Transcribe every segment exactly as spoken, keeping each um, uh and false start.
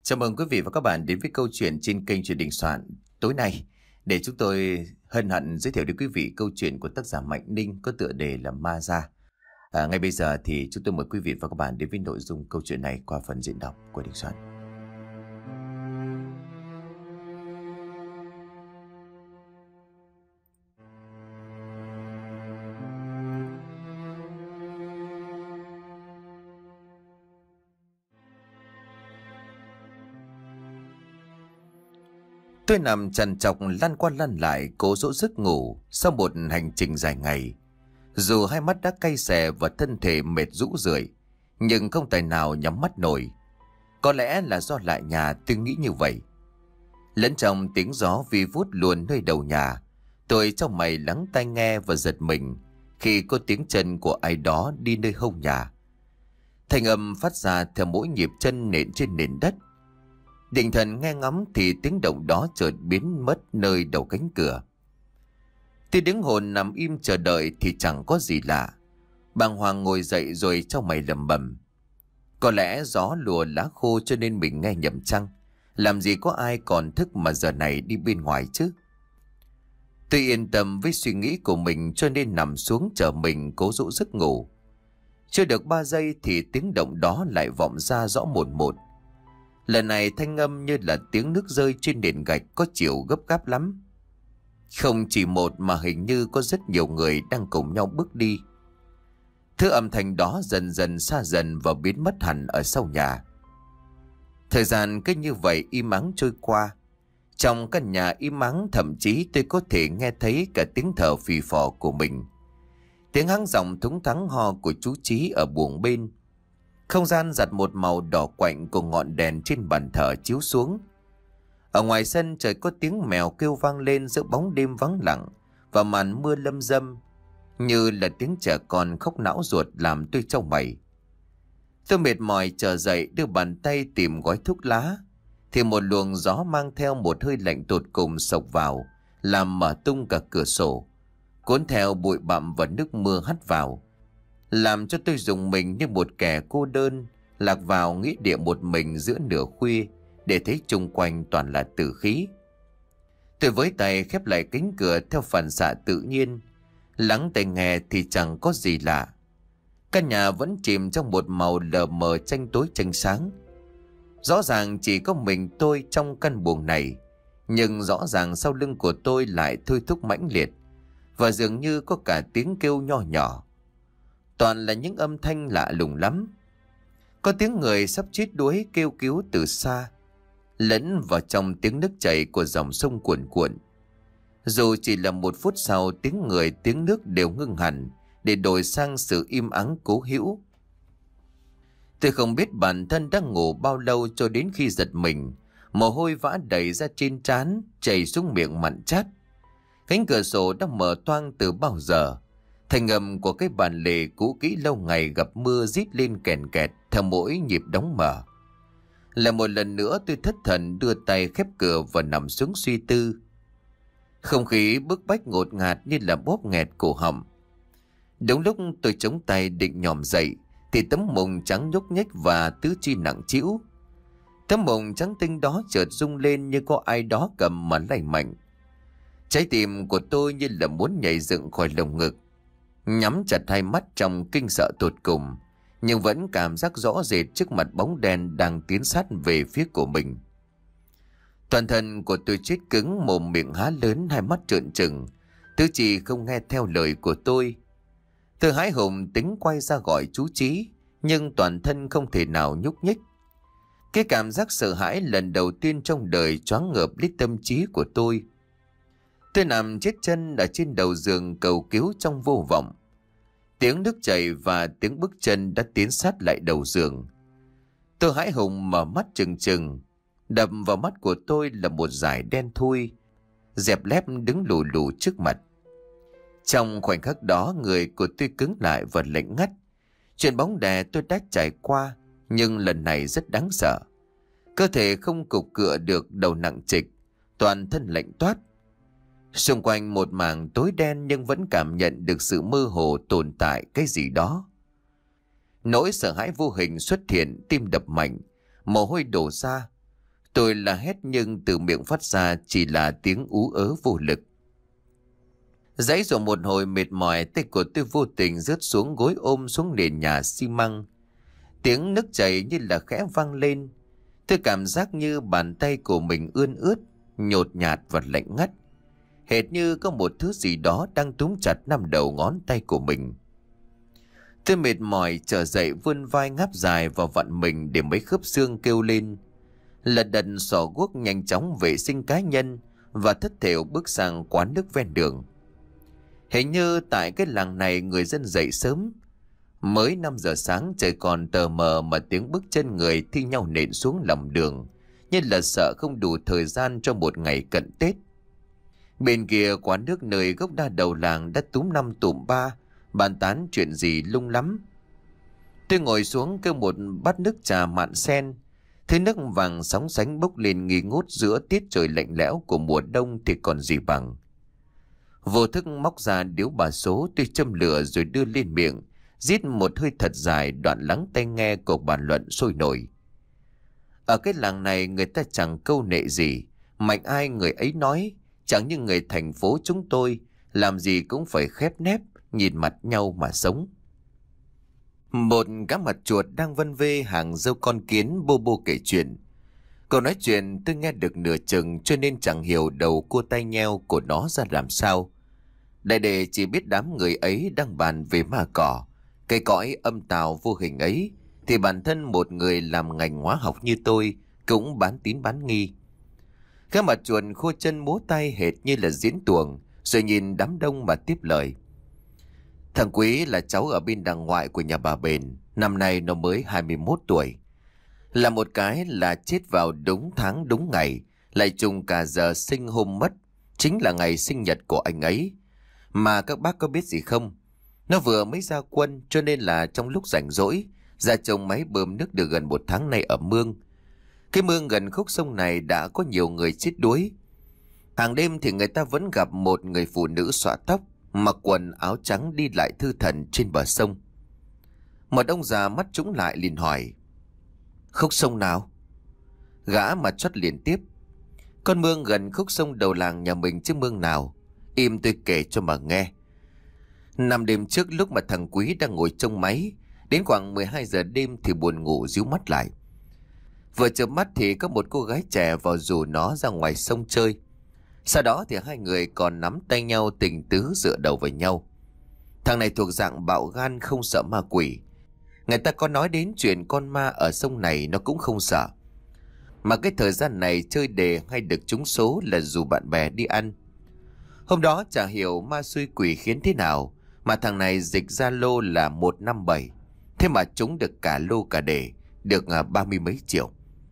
Chào mừng quý vị và các bạn đến với câu chuyện trên kênh Truyền Đình Soạn tối nay. Để chúng tôi hân hạnh giới thiệu đến quý vị câu chuyện của tác giả Mạnh Ninh có tựa đề là Ma Gia. À, ngay bây giờ thì chúng tôi mời quý vị và các bạn đến với nội dung câu chuyện này qua phần diễn đọc của Đình Soạn. Tôi nằm trằn trọc lăn qua lăn lại cố dỗ giấc ngủ sau một hành trình dài ngày. Dù hai mắt đã cay xè và thân thể mệt rũ rượi, nhưng không tài nào nhắm mắt nổi. Có lẽ là do lại nhà tôi nghĩ như vậy. Lẫn trong tiếng gió vi vút luồn nơi đầu nhà, tôi trong mày lắng tai nghe và giật mình khi có tiếng chân của ai đó đi nơi hông nhà. Thanh âm phát ra theo mỗi nhịp chân nện trên nền đất. Định thần nghe ngắm thì tiếng động đó chợt biến mất nơi đầu cánh cửa. Tôi đứng hồn nằm im chờ đợi thì chẳng có gì lạ. Bàng hoàng ngồi dậy rồi trong mày lẩm bẩm. Có lẽ gió lùa lá khô cho nên mình nghe nhầm chăng? Làm gì có ai còn thức mà giờ này đi bên ngoài chứ? Tôi yên tâm với suy nghĩ của mình cho nên nằm xuống chờ mình cố dỗ giấc ngủ. Chưa được ba giây thì tiếng động đó lại vọng ra rõ một một. Lần này thanh âm như là tiếng nước rơi trên nền gạch có chiều gấp gáp lắm. Không chỉ một mà hình như có rất nhiều người đang cùng nhau bước đi. Thứ âm thanh đó dần dần xa dần và biến mất hẳn ở sau nhà. Thời gian cứ như vậy im ắng trôi qua. Trong căn nhà im ắng thậm chí tôi có thể nghe thấy cả tiếng thở phì phò của mình. Tiếng hắng giọng thúng thắng ho của chú Chí ở buồng bên. Không gian giặt một màu đỏ quạnh của ngọn đèn trên bàn thờ chiếu xuống. Ở ngoài sân trời có tiếng mèo kêu vang lên giữa bóng đêm vắng lặng và màn mưa lâm râm, như là tiếng trẻ con khóc não ruột làm tôi trao mày. Tôi mệt mỏi trở dậy đưa bàn tay tìm gói thuốc lá, thì một luồng gió mang theo một hơi lạnh tột cùng sộc vào, làm mở tung cả cửa sổ, cuốn theo bụi bặm và nước mưa hắt vào, làm cho tôi rùng mình như một kẻ cô đơn lạc vào nghĩa địa một mình giữa nửa khuya, để thấy chung quanh toàn là tử khí. Tôi với tay khép lại cánh cửa theo phản xạ tự nhiên, lắng tai nghe thì chẳng có gì lạ. Căn nhà vẫn chìm trong một màu lờ mờ tranh tối tranh sáng. Rõ ràng chỉ có mình tôi trong căn buồng này, nhưng rõ ràng sau lưng của tôi lại thôi thúc mãnh liệt, và dường như có cả tiếng kêu nho nhỏ. Toàn là những âm thanh lạ lùng lắm. Có tiếng người sắp chết đuối kêu cứu từ xa, lẫn vào trong tiếng nước chảy của dòng sông cuồn cuộn. Dù chỉ là một phút sau, tiếng người tiếng nước đều ngưng hẳn để đổi sang sự im ắng cố hữu. Tôi không biết bản thân đang ngủ bao lâu cho đến khi giật mình, mồ hôi vã đầy ra trên trán, chảy xuống miệng mặn chát. Cánh cửa sổ đã mở toang từ bao giờ. Thanh âm của cái bàn lề cũ kỹ lâu ngày gặp mưa rít lên kèn kẹt theo mỗi nhịp đóng mở. Lại một lần nữa tôi thất thần đưa tay khép cửa và nằm xuống suy tư. Không khí bức bách ngột ngạt như là bóp nghẹt cổ họng. Đúng lúc tôi chống tay định nhòm dậy thì tấm mùng trắng nhúc nhích và tứ chi nặng trĩu. Tấm mùng trắng tinh đó chợt rung lên như có ai đó cầm mà lay mạnh. Trái tim của tôi như là muốn nhảy dựng khỏi lồng ngực. Nhắm chặt hai mắt trong kinh sợ tột cùng, nhưng vẫn cảm giác rõ rệt trước mặt bóng đen đang tiến sát về phía của mình. Toàn thân của tôi chết cứng, mồm miệng há lớn, hai mắt trợn trừng, tứ chi không nghe theo lời của tôi. Tôi hãi hùng tính quay ra gọi chú Chí, nhưng toàn thân không thể nào nhúc nhích. Cái cảm giác sợ hãi lần đầu tiên trong đời choáng ngợp lấy tâm trí của tôi. Tôi nằm chết chân ở trên đầu giường cầu cứu trong vô vọng. Tiếng nước chảy và tiếng bước chân đã tiến sát lại đầu giường. Tôi hãi hùng mở mắt trừng trừng. Đập vào mắt của tôi là một dải đen thui, dẹp lép đứng lù lù trước mặt. Trong khoảnh khắc đó, người của tôi cứng lại và lạnh ngắt. Chuyện bóng đè tôi đã trải qua, nhưng lần này rất đáng sợ. Cơ thể không cục cựa được, đầu nặng trịch, toàn thân lạnh toát. Xung quanh một mảng tối đen nhưng vẫn cảm nhận được sự mơ hồ tồn tại cái gì đó. Nỗi sợ hãi vô hình xuất hiện, tim đập mạnh, mồ hôi đổ ra. Tôi la hét nhưng từ miệng phát ra chỉ là tiếng ú ớ vô lực. Giãy rồi một hồi mệt mỏi, tay của tôi vô tình rớt xuống gối ôm xuống nền nhà xi măng. Tiếng nước chảy như là khẽ vang lên. Tôi cảm giác như bàn tay của mình ươn ướt, nhột nhạt và lạnh ngắt. Hệt như có một thứ gì đó đang túm chặt năm đầu ngón tay của mình. Tôi mệt mỏi trở dậy vươn vai ngáp dài vào vặn mình để mấy khớp xương kêu lên. Lật đật xỏ guốc nhanh chóng vệ sinh cá nhân và thất thểu bước sang quán nước ven đường. Hình như tại cái làng này người dân dậy sớm. Mới năm giờ sáng trời còn tờ mờ mà tiếng bước chân người thi nhau nện xuống lòng đường, như là sợ không đủ thời gian cho một ngày cận Tết. Bên kia quán nước nơi gốc đa đầu làng đã túm năm tụm ba, bàn tán chuyện gì lung lắm. Tôi ngồi xuống kêu một bát nước trà mạn sen. Thấy nước vàng sóng sánh bốc lên nghi ngút giữa tiết trời lạnh lẽo của mùa đông thì còn gì bằng. Vô thức móc ra điếu bà số, tôi châm lửa rồi đưa lên miệng, rít một hơi thật dài, đoạn lắng tai nghe cuộc bàn luận sôi nổi. Ở cái làng này người ta chẳng câu nệ gì, mạnh ai người ấy nói, chẳng như người thành phố chúng tôi, làm gì cũng phải khép nép, nhìn mặt nhau mà sống. Một cá mặt chuột đang vân vê hàng dâu con kiến bô bô kể chuyện. Cậu nói chuyện tôi nghe được nửa chừng cho nên chẳng hiểu đầu cua tay nheo của nó ra làm sao. Đại đệ chỉ biết đám người ấy đang bàn về ma cỏ, cái cõi âm tào vô hình ấy, thì bản thân một người làm ngành hóa học như tôi cũng bán tín bán nghi. Cái mặt chuột khô chân múa tay hệt như là diễn tuồng, rồi nhìn đám đông mà tiếp lời. Thằng Quý là cháu ở bên đằng ngoại của nhà bà Bền, năm nay nó mới hai mươi mốt tuổi. Là một cái là chết vào đúng tháng đúng ngày, lại trùng cả giờ sinh hôm mất, chính là ngày sinh nhật của anh ấy. Mà các bác có biết gì không? Nó vừa mới ra quân cho nên là trong lúc rảnh rỗi, ra trồng máy bơm nước được gần một tháng nay ở mương. Cái mương gần khúc sông này đã có nhiều người chết đuối. Hàng đêm thì người ta vẫn gặp một người phụ nữ xõa tóc, mặc quần áo trắng đi lại thư thần trên bờ sông. Một ông già mắt trũng lại liền hỏi: Khúc sông nào? Gã mà chót liền tiếp: Con mương gần khúc sông đầu làng nhà mình chứ mương nào. Im tôi kể cho mà nghe. Năm đêm trước lúc mà thằng Quý đang ngồi trông máy, đến khoảng mười hai giờ đêm thì buồn ngủ ríu mắt lại. Vừa chợp mắt thì có một cô gái trẻ vào rủ nó ra ngoài sông chơi. Sau đó thì hai người còn nắm tay nhau tình tứ dựa đầu vào nhau. Thằng này thuộc dạng bạo gan không sợ ma quỷ. Người ta có nói đến chuyện con ma ở sông này nó cũng không sợ. Mà cái thời gian này chơi đề hay được trúng số là rủ bạn bè đi ăn. Hôm đó chả hiểu ma xui quỷ khiến thế nào mà thằng này dịch ra lô là một năm bảy. Thế mà trúng được cả lô cả đề, được ba mươi mấy triệu.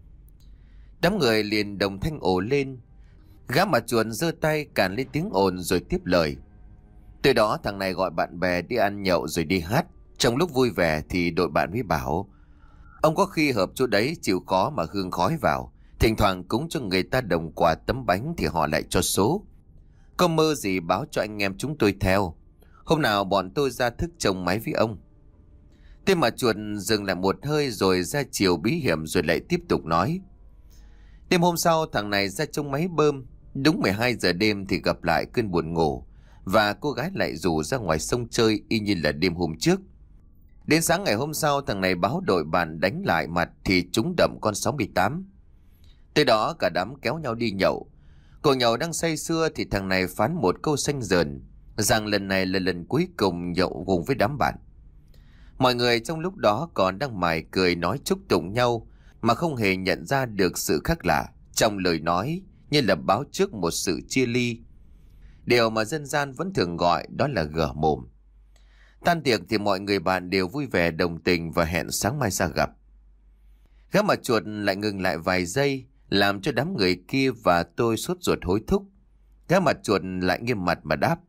Đám người liền đồng thanh ồ lên. Gã mà chuồn giơ tay cản lên tiếng ồn rồi tiếp lời. Từ đó thằng này gọi bạn bè đi ăn nhậu rồi đi hát. Trong lúc vui vẻ thì đội bạn mới bảo: Ông có khi hợp chỗ đấy chịu khó mà hương khói vào, thỉnh thoảng cúng cho người ta đồng quà tấm bánh thì họ lại cho số. Có mơ gì báo cho anh em chúng tôi theo. Hôm nào bọn tôi ra thức trông máy với ông. Thế mà chuột dừng lại một hơi rồi ra chiều bí hiểm rồi lại tiếp tục nói. Đêm hôm sau thằng này ra trông máy bơm. Đúng mười hai giờ đêm thì gặp lại cơn buồn ngủ, và cô gái lại rủ ra ngoài sông chơi y như là đêm hôm trước. Đến sáng ngày hôm sau thằng này báo đội bạn đánh lại mặt thì trúng đậm con sáu mươi tám. Tới đó cả đám kéo nhau đi nhậu. Cậu nhậu đang say sưa thì thằng này phán một câu xanh dờn rằng lần này là lần cuối cùng nhậu cùng với đám bạn. Mọi người trong lúc đó còn đang mải cười nói chúc tụng nhau mà không hề nhận ra được sự khác lạ trong lời nói, như là báo trước một sự chia ly. Điều mà dân gian vẫn thường gọi đó là gở mồm. Tan tiệc thì mọi người bạn đều vui vẻ đồng tình và hẹn sáng mai ra gặp. Gã mặt chuột lại ngừng lại vài giây, làm cho đám người kia và tôi sốt ruột hối thúc. Gã mặt chuột lại nghiêm mặt mà đáp.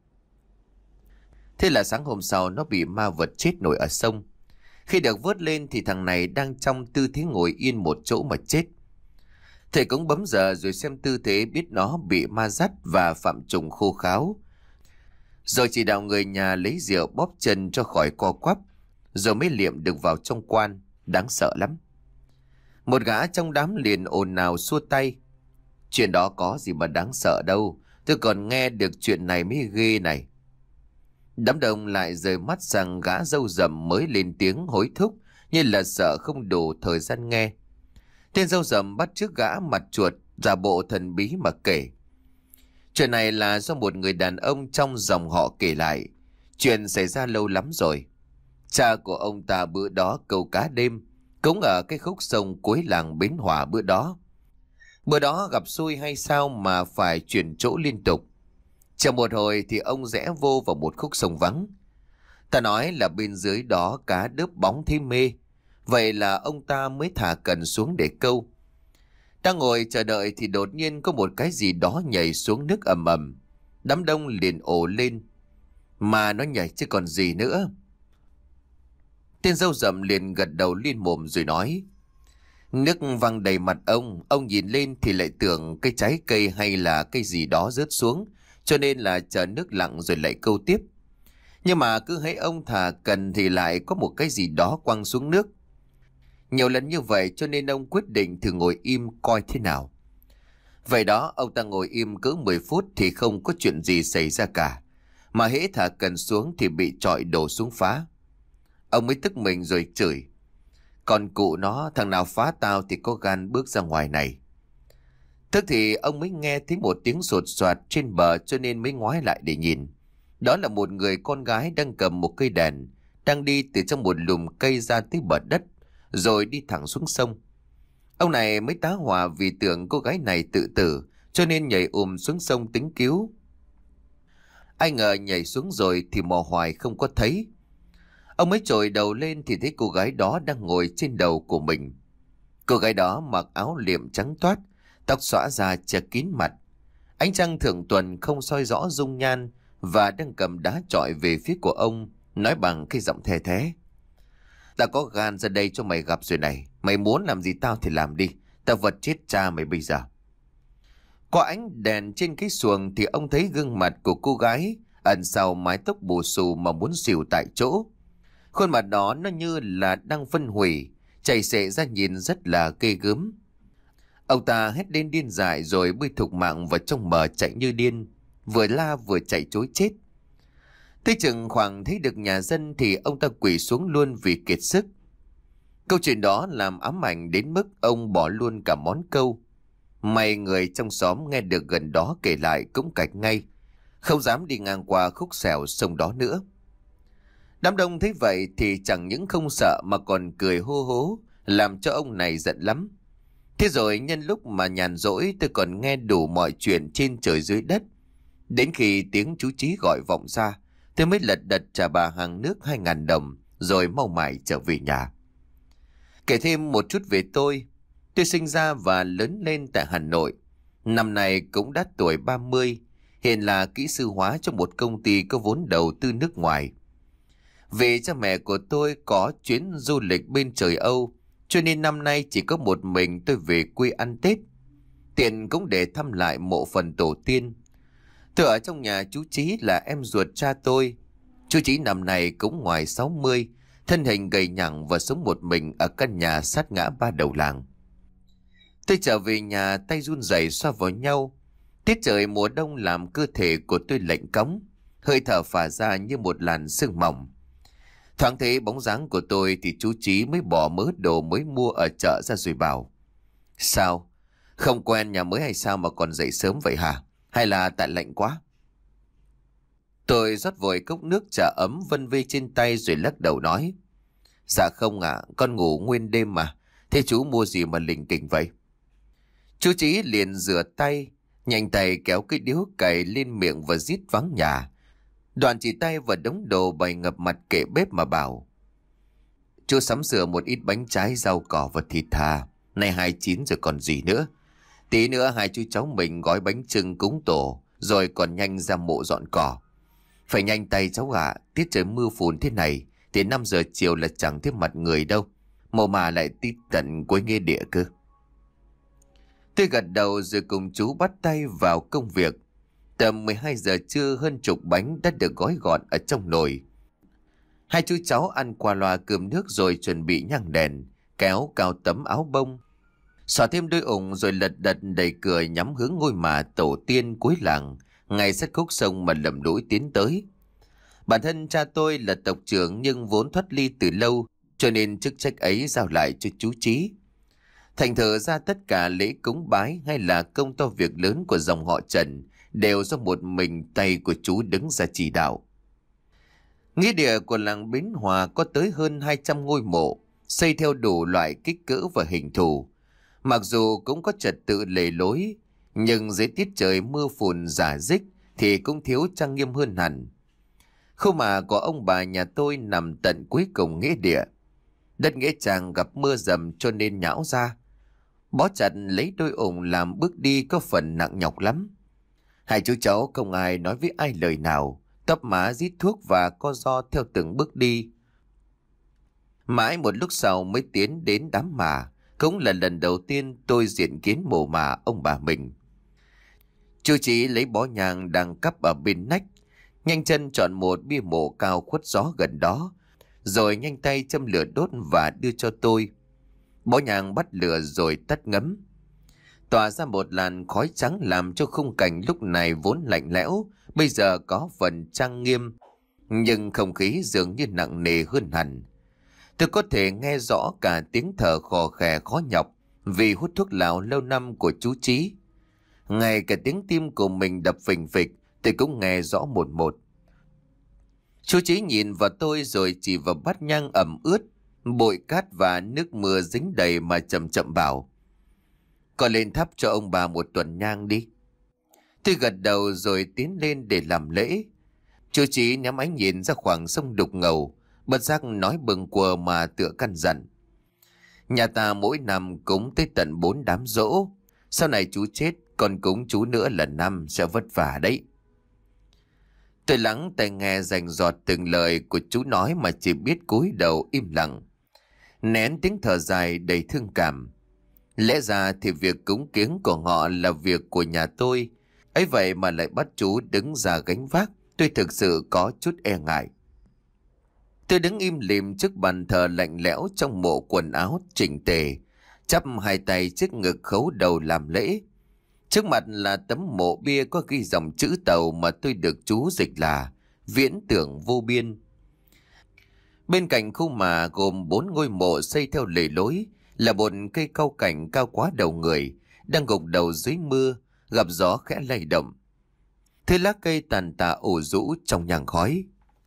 Thế là sáng hôm sau nó bị ma vật chết nổi ở sông. Khi được vớt lên thì thằng này đang trong tư thế ngồi yên một chỗ mà chết. Thầy cũng bấm giờ rồi xem tư thế biết nó bị ma dắt và phạm trùng khô kháo. Rồi chỉ đạo người nhà lấy rượu bóp chân cho khỏi co quắp, rồi mới liệm được vào trong quan. Đáng sợ lắm. Một gã trong đám liền ồn ào xua tay. Chuyện đó có gì mà đáng sợ đâu. Tôi còn nghe được chuyện này mới ghê này. Đám đông lại rời mắt sang gã râu rậm mới lên tiếng hối thúc, như là sợ không đủ thời gian nghe. Tên râu rậm bắt chước gã mặt chuột, giả bộ thần bí mà kể. Chuyện này là do một người đàn ông trong dòng họ kể lại. Chuyện xảy ra lâu lắm rồi. Cha của ông ta bữa đó câu cá đêm, cũng ở cái khúc sông cuối làng Bến Hòa bữa đó. Bữa đó gặp xui hay sao mà phải chuyển chỗ liên tục. Chờ một hồi thì ông rẽ vô vào một khúc sông vắng. Ta nói là bên dưới đó cá đớp bóng thấy mê. Vậy là ông ta mới thả cần xuống để câu. Đang ngồi chờ đợi thì đột nhiên có một cái gì đó nhảy xuống nước ầm ầm. Đám đông liền ồ lên. Mà nó nhảy chứ còn gì nữa. Tên râu rậm liền gật đầu liên mồm rồi nói. Nước văng đầy mặt ông. Ông nhìn lên thì lại tưởng cây trái cây hay là cây gì đó rớt xuống, cho nên là chờ nước lặng rồi lại câu tiếp. Nhưng mà cứ thấy ông thả cần thì lại có một cái gì đó quăng xuống nước. Nhiều lần như vậy cho nên ông quyết định thử ngồi im coi thế nào. Vậy đó, ông ta ngồi im cỡ mười phút thì không có chuyện gì xảy ra cả. Mà hễ thả cần xuống thì bị trọi đổ xuống phá. Ông mới tức mình rồi chửi. Còn cụ nó, thằng nào phá tao thì có gan bước ra ngoài này. Tức thì ông mới nghe thấy một tiếng sột soạt trên bờ cho nên mới ngoái lại để nhìn. Đó là một người con gái đang cầm một cây đèn, đang đi từ trong một lùm cây ra tới bờ đất, rồi đi thẳng xuống sông. Ông này mới tá hỏa vì tưởng cô gái này tự tử, cho nên nhảy ùm xuống sông tính cứu. Ai ngờ nhảy xuống rồi thì mò hoài không có thấy. Ông mới trồi đầu lên thì thấy cô gái đó đang ngồi trên đầu của mình. Cô gái đó mặc áo liệm trắng toát, tóc xõa ra che kín mặt. Ánh trăng thượng tuần không soi rõ dung nhan và đang cầm đá chọi về phía của ông, nói bằng cái giọng thè thé. Ta có gan ra đây cho mày gặp rồi này. Mày muốn làm gì tao thì làm đi. Ta vật chết cha mày bây giờ. Qua ánh đèn trên cái xuồng thì ông thấy gương mặt của cô gái ẩn sau mái tóc bù xù mà muốn xỉu tại chỗ. Khuôn mặt đó nó như là đang phân hủy, chảy xệ ra nhìn rất là ghê gớm. Ông ta hét lên điên dại rồi bơi thục mạng vào trong bờ chạy như điên, vừa la vừa chạy trối chết. Tới chừng khoảng thấy được nhà dân thì ông ta quỳ xuống luôn vì kiệt sức. Câu chuyện đó làm ám ảnh đến mức ông bỏ luôn cả món câu. May người trong xóm nghe được gần đó kể lại cũng cạch ngay, không dám đi ngang qua khúc xẻo sông đó nữa. Đám đông thấy vậy thì chẳng những không sợ mà còn cười hô hố, làm cho ông này giận lắm. Thế rồi nhân lúc mà nhàn rỗi tôi còn nghe đủ mọi chuyện trên trời dưới đất. Đến khi tiếng chú Chí gọi vọng ra, tôi mới lật đật trả bà hàng nước hai ngàn đồng rồi mau mải trở về nhà. Kể thêm một chút về tôi. Tôi sinh ra và lớn lên tại Hà Nội. Năm nay cũng đã tuổi ba mươi, hiện là kỹ sư hóa cho một công ty có vốn đầu tư nước ngoài. Vì cha mẹ của tôi có chuyến du lịch bên trời Âu, cho nên năm nay chỉ có một mình tôi về quê ăn Tết. Tiện cũng để thăm lại mộ phần tổ tiên. Tôi ở trong nhà chú Chí là em ruột cha tôi. Chú Chí năm nay cũng ngoài sáu mươi, thân hình gầy nhẳng và sống một mình ở căn nhà sát ngã ba đầu làng. Tôi trở về nhà tay run rẩy xoa vào nhau. Tiết trời mùa đông làm cơ thể của tôi lạnh cóng, hơi thở phả ra như một làn sương mỏng. Thoáng thấy bóng dáng của tôi thì chú Chí mới bỏ mớ đồ mới mua ở chợ ra rồi bảo: Sao? Không quen nhà mới hay sao mà còn dậy sớm vậy hả? Hay là tại lạnh quá? Tôi rót vội cốc nước trà ấm vân vê trên tay rồi lắc đầu nói: Dạ không ạ, con ngủ nguyên đêm mà. Thế chú mua gì mà lỉnh kỉnh vậy? Chú Chí liền rửa tay, nhanh tay kéo cái điếu cày lên miệng và rít vắng nhà. Đoạn chỉ tay vào đống đồ bày ngập mặt kệ bếp mà bảo: Chú sắm sửa một ít bánh trái, rau cỏ và thịt thà. Nay hai chín rồi còn gì nữa. Tí nữa hai chú cháu mình gói bánh chưng cúng tổ, rồi còn nhanh ra mộ dọn cỏ. Phải nhanh tay cháu ạ, tiết trời mưa phùn thế này thì năm giờ chiều là chẳng thấy mặt người đâu. Mộ mà lại tít tận cuối nghĩa địa cơ. Tôi gật đầu rồi cùng chú bắt tay vào công việc. Tầm mười hai giờ trưa hơn chục bánh đã được gói gọn ở trong nồi. Hai chú cháu ăn qua loa cơm nước rồi chuẩn bị nhang đèn, kéo cao tấm áo bông, Xỏ thêm đôi ủng rồi lật đật đẩy cửa nhắm hướng ngôi mả tổ tiên cuối làng, ngay sát khúc sông mà lầm lũi tiến tới. Bản thân cha tôi là tộc trưởng nhưng vốn thoát ly từ lâu, cho nên chức trách ấy giao lại cho chú Chí. Thành thử ra tất cả lễ cúng bái hay là công to việc lớn của dòng họ Trần đều do một mình tay của chú đứng ra chỉ đạo. Nghĩa địa của làng Bến Hòa có tới hơn hai trăm ngôi mộ, xây theo đủ loại kích cỡ và hình thù. Mặc dù cũng có trật tự lề lối, nhưng dưới tiết trời mưa phùn rả rích thì cũng thiếu trang nghiêm hơn hẳn. Khu mả của ông bà nhà tôi nằm tận cuối cùng nghĩa địa. Đất nghĩa trang gặp mưa dầm cho nên nhão ra. Bó chặt lấy đôi ủng làm bước đi có phần nặng nhọc lắm. Hai chú cháu không ai nói với ai lời nào, tấp má rít thuốc và co ro theo từng bước đi. Mãi một lúc sau mới tiến đến đám mả, cũng là lần đầu tiên tôi diện kiến mồ mả ông bà mình. Chú Chí lấy bó nhang đang cắp ở bên nách, nhanh chân chọn một bia mộ cao khuất gió gần đó, rồi nhanh tay châm lửa đốt và đưa cho tôi. Bó nhang bắt lửa rồi tắt ngấm, tỏa ra một làn khói trắng làm cho khung cảnh lúc này vốn lạnh lẽo bây giờ có phần trang nghiêm, nhưng không khí dường như nặng nề hơn hẳn. Tôi có thể nghe rõ cả tiếng thở khò khè khó nhọc vì hút thuốc lào lâu năm của chú Chí. Ngay cả tiếng tim của mình đập phình phịch tôi cũng nghe rõ một một. Chú Chí nhìn vào tôi rồi chỉ vào bát nhang ẩm ướt, bụi cát và nước mưa dính đầy mà chậm chậm bảo: "Con lên thắp cho ông bà một tuần nhang đi." Tôi gật đầu rồi tiến lên để làm lễ. Chú Chí nhắm ánh nhìn ra khoảng sông đục ngầu, bất giác nói bừng quờ mà tựa căn dặn: "Nhà ta mỗi năm cúng tới tận bốn đám giỗ. Sau này chú chết, còn cúng chú nữa lần năm sẽ vất vả đấy." Tôi lắng tai nghe rành rọt từng lời của chú nói mà chỉ biết cúi đầu im lặng, nén tiếng thở dài đầy thương cảm. Lẽ ra thì việc cúng kiếng của họ là việc của nhà tôi, ấy vậy mà lại bắt chú đứng ra gánh vác, tôi thực sự có chút e ngại. Tôi đứng im lìm trước bàn thờ lạnh lẽo trong bộ quần áo chỉnh tề, chắp hai tay trước ngực khấu đầu làm lễ. Trước mặt là tấm mộ bia có ghi dòng chữ Tàu mà tôi được chú dịch là Viễn Tưởng Vô Biên. Bên cạnh khu mả gồm bốn ngôi mộ xây theo lề lối là một cây cau cảnh cao quá đầu người, đang gục đầu dưới mưa, gặp gió khẽ lay động. Thứ lá cây tàn tạ ủ rũ trong nhang khói.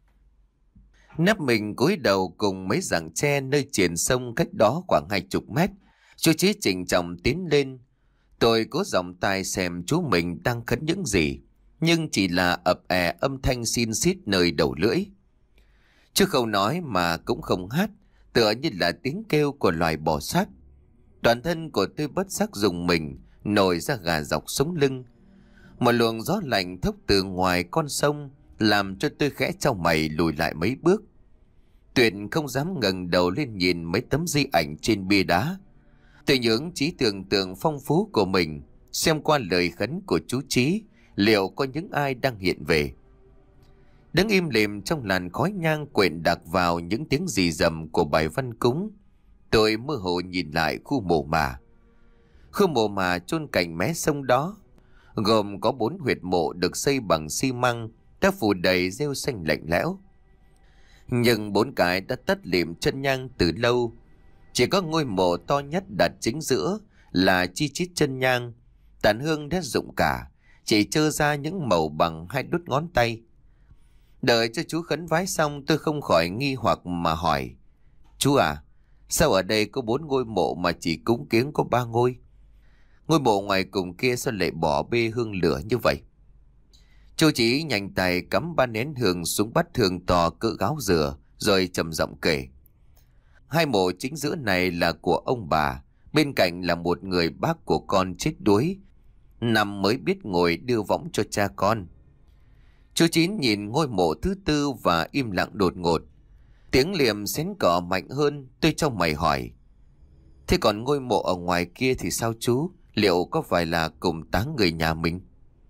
Nép mình cúi đầu cùng mấy rặng tre nơi triền sông cách đó khoảng hai chục mét, chú Chí trịnh trọng tiến lên. Tôi cố giọng tai xem chú mình đang khấn những gì, nhưng chỉ là ập ẹ âm thanh xin xít nơi đầu lưỡi. Chứ không nói mà cũng không hát, tựa như là tiếng kêu của loài bò sát. Toàn thân của tôi bất giác rùng mình, nổi ra gà dọc sống lưng. Một luồng gió lạnh thốc từ ngoài con sông làm cho tôi khẽ chau mày lùi lại mấy bước. Tuyệt không dám ngẩng đầu lên nhìn mấy tấm di ảnh trên bia đá. Tôi nhướng trí tưởng tượng phong phú của mình, xem qua lời khấn của chú Chí liệu có những ai đang hiện về. Đứng im lìm trong làn khói nhang quện đặc vào những tiếng rì rầm của bài văn cúng, tôi mơ hồ nhìn lại khu mộ mả. Khu mộ mả chôn cạnh mé sông đó, gồm có bốn huyệt mộ được xây bằng xi măng, đã phủ đầy rêu xanh lạnh lẽo. Nhưng bốn cái đã tắt lịm chân nhang từ lâu. Chỉ có ngôi mộ to nhất đặt chính giữa là chi chít chân nhang, tàn hương đã rụng cả, chỉ trơ ra những màu bằng hai đốt ngón tay. Đợi cho chú khấn vái xong, tôi không khỏi nghi hoặc mà hỏi: "Chú à, sao ở đây có bốn ngôi mộ mà chỉ cúng kiếng có ba ngôi? Ngôi mộ ngoài cùng kia sao lại bỏ bê hương lửa như vậy?" Chú Chí nhanh tay cắm ba nén hương xuống bát hương to cỡ gáo dừa, rồi trầm giọng kể: "Hai mộ chính giữa này là của ông bà, bên cạnh là một người bác của con chết đuối, năm mới biết ngồi đưa võng cho cha con." Chú Chín nhìn ngôi mộ thứ tư và im lặng đột ngột. Tiếng liềm xén cỏ mạnh hơn, tôi trong mày hỏi: "Thế còn ngôi mộ ở ngoài kia thì sao chú? Liệu có phải là cùng táng người nhà mình?"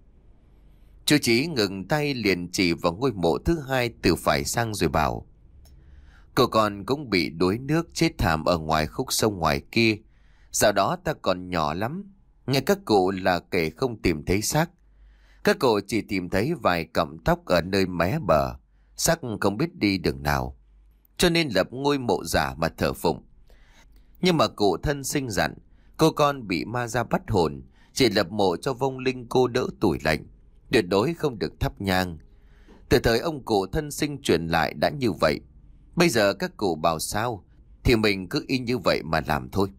Chú Chí ngừng tay liền chỉ vào ngôi mộ thứ hai từ phải sang rồi bảo: "Cậu con cũng bị đuối nước chết thảm ở ngoài khúc sông ngoài kia. Dạo đó ta còn nhỏ lắm. Nghe các cụ là kể không tìm thấy xác. Các cụ chỉ tìm thấy vài cọng tóc ở nơi mé bờ. Xác không biết đi đường nào, cho nên lập ngôi mộ giả mà thờ phụng. Nhưng mà cụ thân sinh dặn, cô con bị ma ra bắt hồn, chỉ lập mộ cho vong linh cô đỡ tủi lạnh, tuyệt đối không được thắp nhang. Từ thời ông cụ thân sinh truyền lại đã như vậy. Bây giờ các cụ bảo sao thì mình cứ y như vậy mà làm thôi.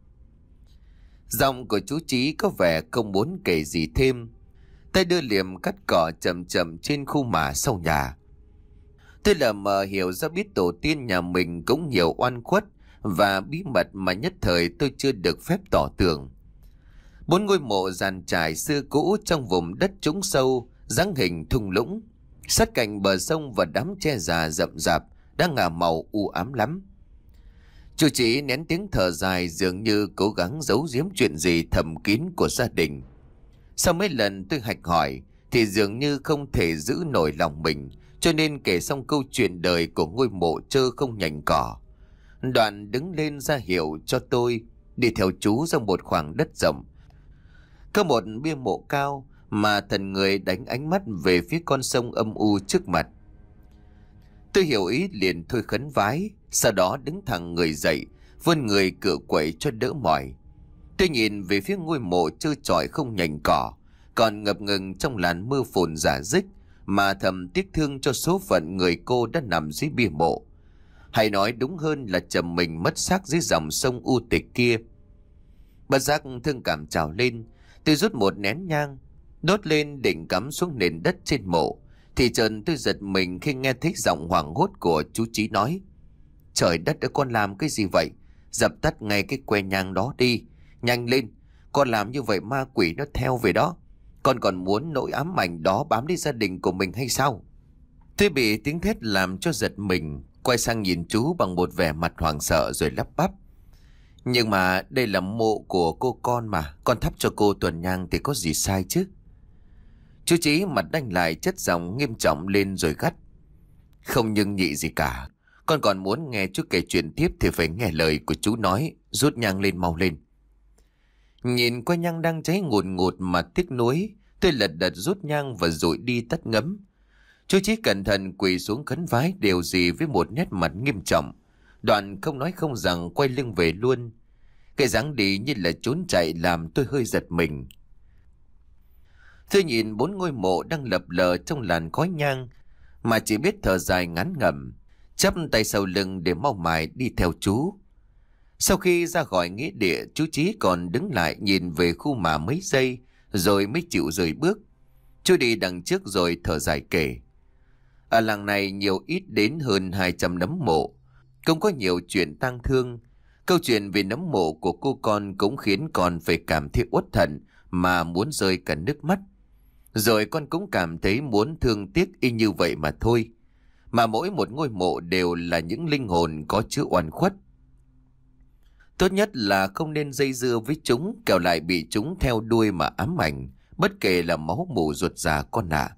Giọng của chú Chí có vẻ không muốn kể gì thêm. Tay đưa liềm cắt cỏ chậm chậm trên khu mả sau nhà. Tôi lờ mờ hiểu ra biết tổ tiên nhà mình cũng nhiều oan khuất và bí mật mà nhất thời tôi chưa được phép tỏ tường. Bốn ngôi mộ dàn trải xưa cũ trong vùng đất trũng sâu, dáng hình thung lũng, sát cạnh bờ sông và đám tre già rậm rạp đã ngả màu u ám lắm. Chú Chí nén tiếng thở dài, dường như cố gắng giấu giếm chuyện gì thầm kín của gia đình. Sau mấy lần tôi hạch hỏi thì dường như không thể giữ nổi lòng mình, cho nên kể xong câu chuyện đời của ngôi mộ trơ không nhành cỏ. Đoạn đứng lên ra hiệu cho tôi đi theo chú ra một khoảng đất rộng. Có một bia mộ cao mà thần người đánh ánh mắt về phía con sông âm u trước mặt. Tôi hiểu ý liền thôi khấn vái, sau đó đứng thẳng người dậy, vươn người cựa quậy cho đỡ mỏi. Tôi nhìn về phía ngôi mộ trơ trọi không nhành cỏ, còn ngập ngừng trong làn mưa phùn rả rích, mà thầm tiếc thương cho số phận người cô đã nằm dưới bia mộ. Hay nói đúng hơn là chầm mình mất xác dưới dòng sông u tịch kia. Bất giác thương cảm trào lên, tôi rút một nén nhang, đốt lên định cắm xuống nền đất trên mộ. Thì chợt tôi giật mình khi nghe thấy giọng hoảng hốt của chú Chí nói: "Trời đất ơi, con làm cái gì vậy? Dập tắt ngay cái que nhang đó đi, nhanh lên. Con làm như vậy ma quỷ nó theo về đó. Con còn muốn nỗi ám ảnh đó bám đi gia đình của mình hay sao?" Tôi bị tiếng thét làm cho giật mình, quay sang nhìn chú bằng một vẻ mặt hoảng sợ rồi lắp bắp: "Nhưng mà đây là mộ của cô con mà, con thắp cho cô tuần nhang thì có gì sai chứ?" Chú Chí mặt đanh lại, chất giọng nghiêm trọng lên rồi gắt: "Không nhưng nhị gì cả. Con còn muốn nghe chú kể chuyện tiếp thì phải nghe lời của chú nói. Rút nhang lên, mau lên." Nhìn qua nhang đang cháy ngùn ngụt mà tiếc nuối, tôi lật đật rút nhang và dụi đi tắt ngấm. Chú Chí cẩn thận quỳ xuống khấn vái điều gì với một nét mặt nghiêm trọng, đoạn không nói không rằng quay lưng về luôn. Cái dáng đi như là trốn chạy làm tôi hơi giật mình. Tôi nhìn bốn ngôi mộ đang lập lờ trong làn khói nhang mà chỉ biết thở dài ngán ngẩm, chắp tay sau lưng để mau mải đi theo chú. Sau khi ra khỏi nghĩa địa, chú Chí còn đứng lại nhìn về khu mả mấy giây rồi mới chịu rời bước. Chú đi đằng trước rồi thở dài kể: "Ở làng này nhiều ít đến hơn hai trăm nấm mộ, cũng có nhiều chuyện tang thương. Câu chuyện về nấm mộ của cô con cũng khiến con phải cảm thấy uất hận mà muốn rơi cả nước mắt. Rồi con cũng cảm thấy muốn thương tiếc y như vậy mà thôi. Mà mỗi một ngôi mộ đều là những linh hồn có chứa oan khuất. Tốt nhất là không nên dây dưa với chúng, kẻo lại bị chúng theo đuôi mà ám ảnh, bất kể là máu mủ ruột già con ạ."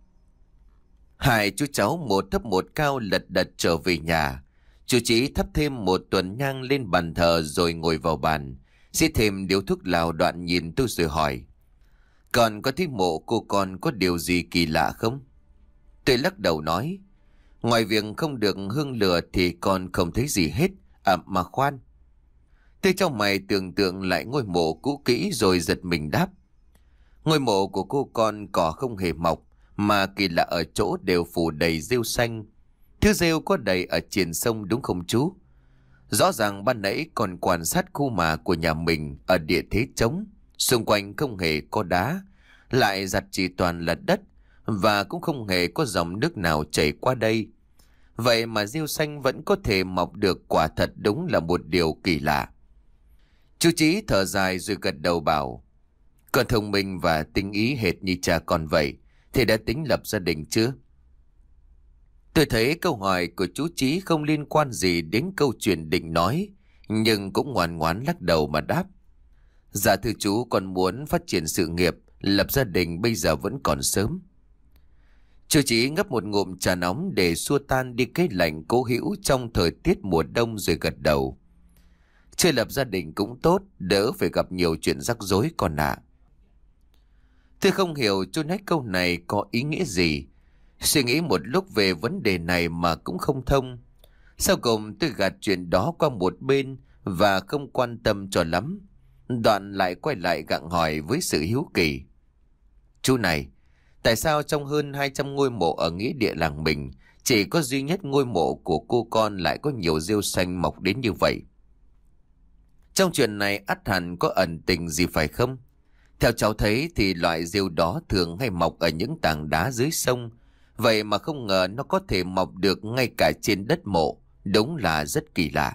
Hai chú cháu một thấp một cao lật đật trở về nhà. Chú Chí thắp thêm một tuần nhang lên bàn thờ rồi ngồi vào bàn, xịt thêm điếu thuốc lào, đoạn nhìn tôi rồi hỏi: "Còn có thấy mộ cô con có điều gì kỳ lạ không?" Tôi lắc đầu nói: "Ngoài việc không được hương lửa thì con không thấy gì hết. À mà khoan." Tôi trong mày tưởng tượng lại ngôi mộ cũ kỹ rồi giật mình đáp: "Ngôi mộ của cô con cỏ không hề mọc, mà kỳ lạ ở chỗ đều phủ đầy rêu xanh. Thứ rêu có đầy ở triền sông đúng không chú? Rõ ràng ban nãy còn quan sát khu mả của nhà mình ở địa thế trống, xung quanh không hề có đá, lại giặt chỉ toàn là đất, và cũng không hề có dòng nước nào chảy qua đây. Vậy mà rêu xanh vẫn có thể mọc được, quả thật đúng là một điều kỳ lạ." Chú Chí thở dài rồi gật đầu bảo: "Con thông minh và tinh ý hệt như cha con vậy, thì đã tính lập gia đình chưa?" Tôi thấy câu hỏi của chú Chí không liên quan gì đến câu chuyện định nói, nhưng cũng ngoan ngoãn lắc đầu mà đáp: "Dạ thưa chú, con muốn phát triển sự nghiệp, lập gia đình bây giờ vẫn còn sớm." Chú Chí ngấp một ngụm trà nóng để xua tan đi cái lạnh cố hữu trong thời tiết mùa đông rồi gật đầu: Chưa lập gia đình cũng tốt, đỡ phải gặp nhiều chuyện rắc rối con ạ. Tôi không hiểu chú nói câu này có ý nghĩa gì. Suy nghĩ một lúc về vấn đề này mà cũng không thông. Sau cùng tôi gạt chuyện đó qua một bên và không quan tâm cho lắm. Đoạn lại quay lại gặng hỏi với sự hiếu kỳ. Chú này, tại sao trong hơn hai trăm ngôi mộ ở nghĩa địa làng mình, chỉ có duy nhất ngôi mộ của cô con lại có nhiều rêu xanh mọc đến như vậy? Trong chuyện này ắt hẳn có ẩn tình gì phải không? Theo cháu thấy thì loại rêu đó thường hay mọc ở những tảng đá dưới sông. Vậy mà không ngờ nó có thể mọc được ngay cả trên đất mộ. Đúng là rất kỳ lạ.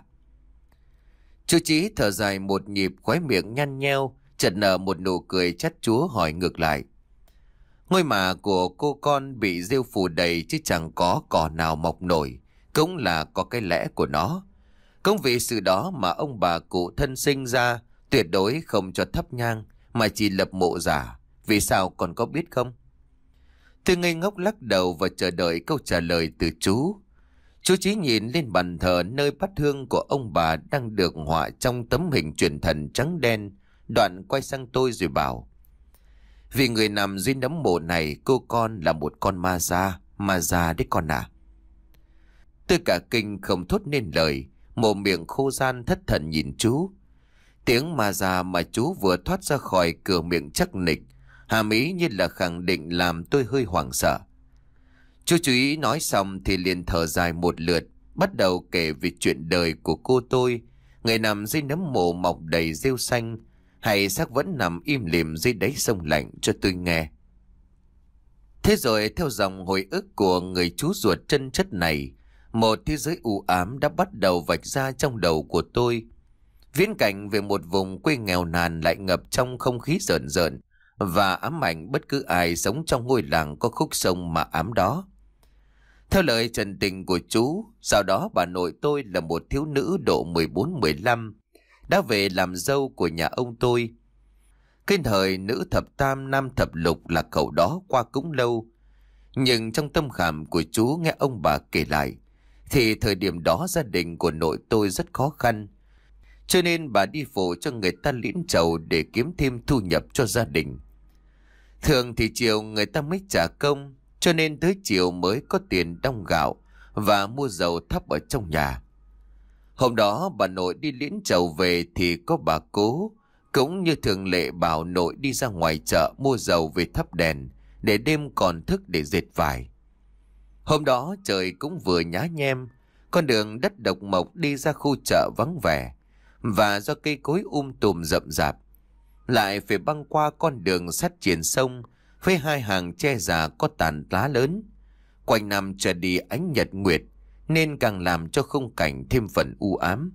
Chú Chí thở dài một nhịp, khóe miệng nhăn nheo, chợt nở một nụ cười chát chúa hỏi ngược lại. Ngôi mả của cô con bị rêu phủ đầy chứ chẳng có cỏ nào mọc nổi. Cũng là có cái lẽ của nó. Cũng vì sự đó mà ông bà cụ thân sinh ra tuyệt đối không cho thắp nhang mà chỉ lập mộ giả. Vì sao còn có biết không? Tôi ngây ngốc lắc đầu và chờ đợi câu trả lời từ chú. Chú Chí nhìn lên bàn thờ nơi bát hương của ông bà đang được họa trong tấm hình truyền thần trắng đen, đoạn quay sang tôi rồi bảo. Vì người nằm dưới nấm mộ này, cô con là một con ma già, ma già đấy con à. Tôi cả kinh không thốt nên lời, mồm miệng khô ran thất thần nhìn chú. Tiếng ma già mà chú vừa thoát ra khỏi cửa miệng chắc nịch, hàm ý như là khẳng định làm tôi hơi hoảng sợ. Chú chú ý nói xong thì liền thở dài một lượt, bắt đầu kể về chuyện đời của cô tôi, người nằm dưới nấm mộ mọc đầy rêu xanh, hay xác vẫn nằm im lìm dưới đáy sông lạnh cho tôi nghe. Thế rồi theo dòng hồi ức của người chú ruột chân chất này, một thế giới u ám đã bắt đầu vạch ra trong đầu của tôi. Viễn cảnh về một vùng quê nghèo nàn lại ngập trong không khí rợn rợn và ám ảnh bất cứ ai sống trong ngôi làng có khúc sông mà ám đó. Theo lời trần tình của chú, sau đó bà nội tôi là một thiếu nữ độ mười bốn mười lăm, đã về làm dâu của nhà ông tôi. Cái thời nữ thập tam nam thập lục là cậu đó qua cũng lâu. Nhưng trong tâm khảm của chú nghe ông bà kể lại, thì thời điểm đó gia đình của nội tôi rất khó khăn. Cho nên bà đi phụ cho người ta liễn trầu để kiếm thêm thu nhập cho gia đình. Thường thì chiều người ta mới trả công, cho nên tới chiều mới có tiền đong gạo và mua dầu thắp ở trong nhà. Hôm đó bà nội đi liễn trầu về thì có bà cố, cũng như thường lệ bảo nội đi ra ngoài chợ mua dầu về thắp đèn, để đêm còn thức để dệt vải. Hôm đó trời cũng vừa nhá nhem, con đường đất độc mộc đi ra khu chợ vắng vẻ, và do cây cối um tùm rậm rạp, lại phải băng qua con đường sắt triền sông với hai hàng tre già có tàn lá lớn, quanh năm trở đi ánh nhật nguyệt, nên càng làm cho khung cảnh thêm phần u ám.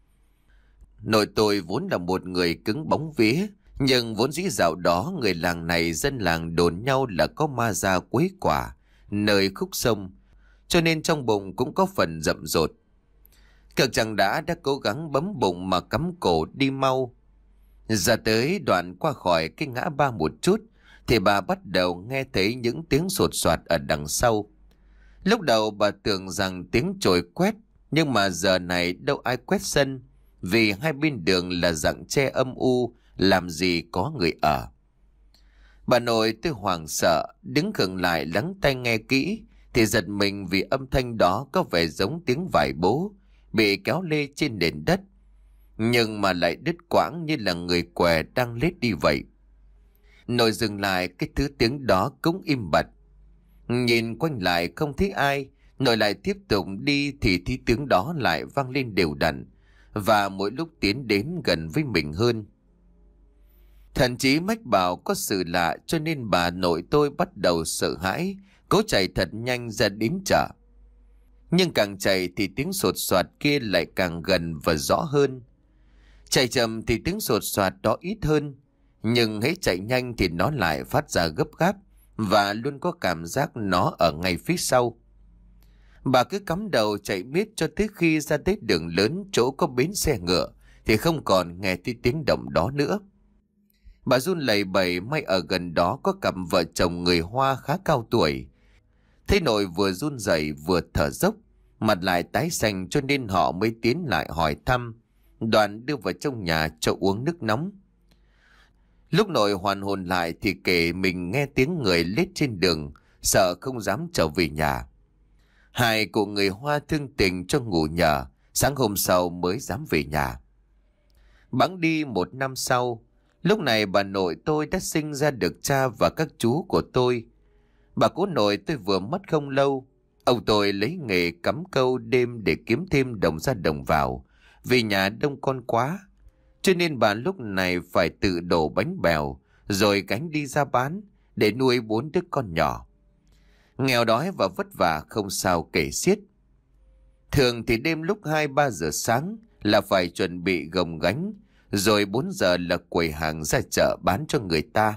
Nội tôi vốn là một người cứng bóng vía, nhưng vốn dĩ dạo đó người làng này dân làng đồn nhau là có ma da quấy quả nơi khúc sông, cho nên trong bụng cũng có phần rậm rột. Cực chẳng đã đã cố gắng bấm bụng mà cắm cổ đi mau. Ra tới đoạn qua khỏi cái ngã ba một chút thì bà bắt đầu nghe thấy những tiếng sột soạt ở đằng sau. Lúc đầu bà tưởng rằng tiếng chổi quét, nhưng mà giờ này đâu ai quét sân, vì hai bên đường là rặng tre âm u, làm gì có người ở. Bà nội tôi hoảng sợ, đứng khựng lại lắng tai nghe kỹ, thì giật mình vì âm thanh đó có vẻ giống tiếng vải bố bị kéo lê trên nền đất, nhưng mà lại đứt quãng như là người què đang lết đi vậy. Nội dừng lại, cái thứ tiếng đó cũng im bặt. Nhìn quanh lại không thấy ai, nội lại tiếp tục đi thì thứ tiếng đó lại vang lên đều đặn, và mỗi lúc tiến đến gần với mình hơn. Thậm chí mách bảo có sự lạ, cho nên bà nội tôi bắt đầu sợ hãi, cố chạy thật nhanh ra đến chợ. Nhưng càng chạy thì tiếng sột soạt kia lại càng gần và rõ hơn. Chạy chậm thì tiếng sột soạt đó ít hơn, nhưng hễ chạy nhanh thì nó lại phát ra gấp gáp, và luôn có cảm giác nó ở ngay phía sau. Bà cứ cắm đầu chạy miết cho tới khi ra tới đường lớn chỗ có bến xe ngựa thì không còn nghe thấy tiếng động đó nữa. Bà run lẩy bẩy, may ở gần đó có cặp vợ chồng người Hoa khá cao tuổi. Thấy nội vừa run rẩy vừa thở dốc, mặt lại tái xanh, cho nên họ mới tiến lại hỏi thăm, Đoàn đưa vào trong nhà cho uống nước nóng. Lúc nội hoàn hồn lại thì kể mình nghe tiếng người lết trên đường, sợ không dám trở về nhà. Hai cụ người Hoa thương tình cho ngủ nhờ, sáng hôm sau mới dám về nhà. Bẵng đi một năm sau, lúc này bà nội tôi đã sinh ra được cha và các chú của tôi. Bà cố nội tôi vừa mất không lâu. Ông tôi lấy nghề cắm câu đêm để kiếm thêm đồng ra đồng vào, vì nhà đông con quá, cho nên bà lúc này phải tự đổ bánh bèo rồi gánh đi ra bán để nuôi bốn đứa con nhỏ. Nghèo đói và vất vả không sao kể xiết. Thường thì đêm lúc hai ba giờ sáng là phải chuẩn bị gồng gánh, rồi bốn giờ là quầy hàng ra chợ bán cho người ta.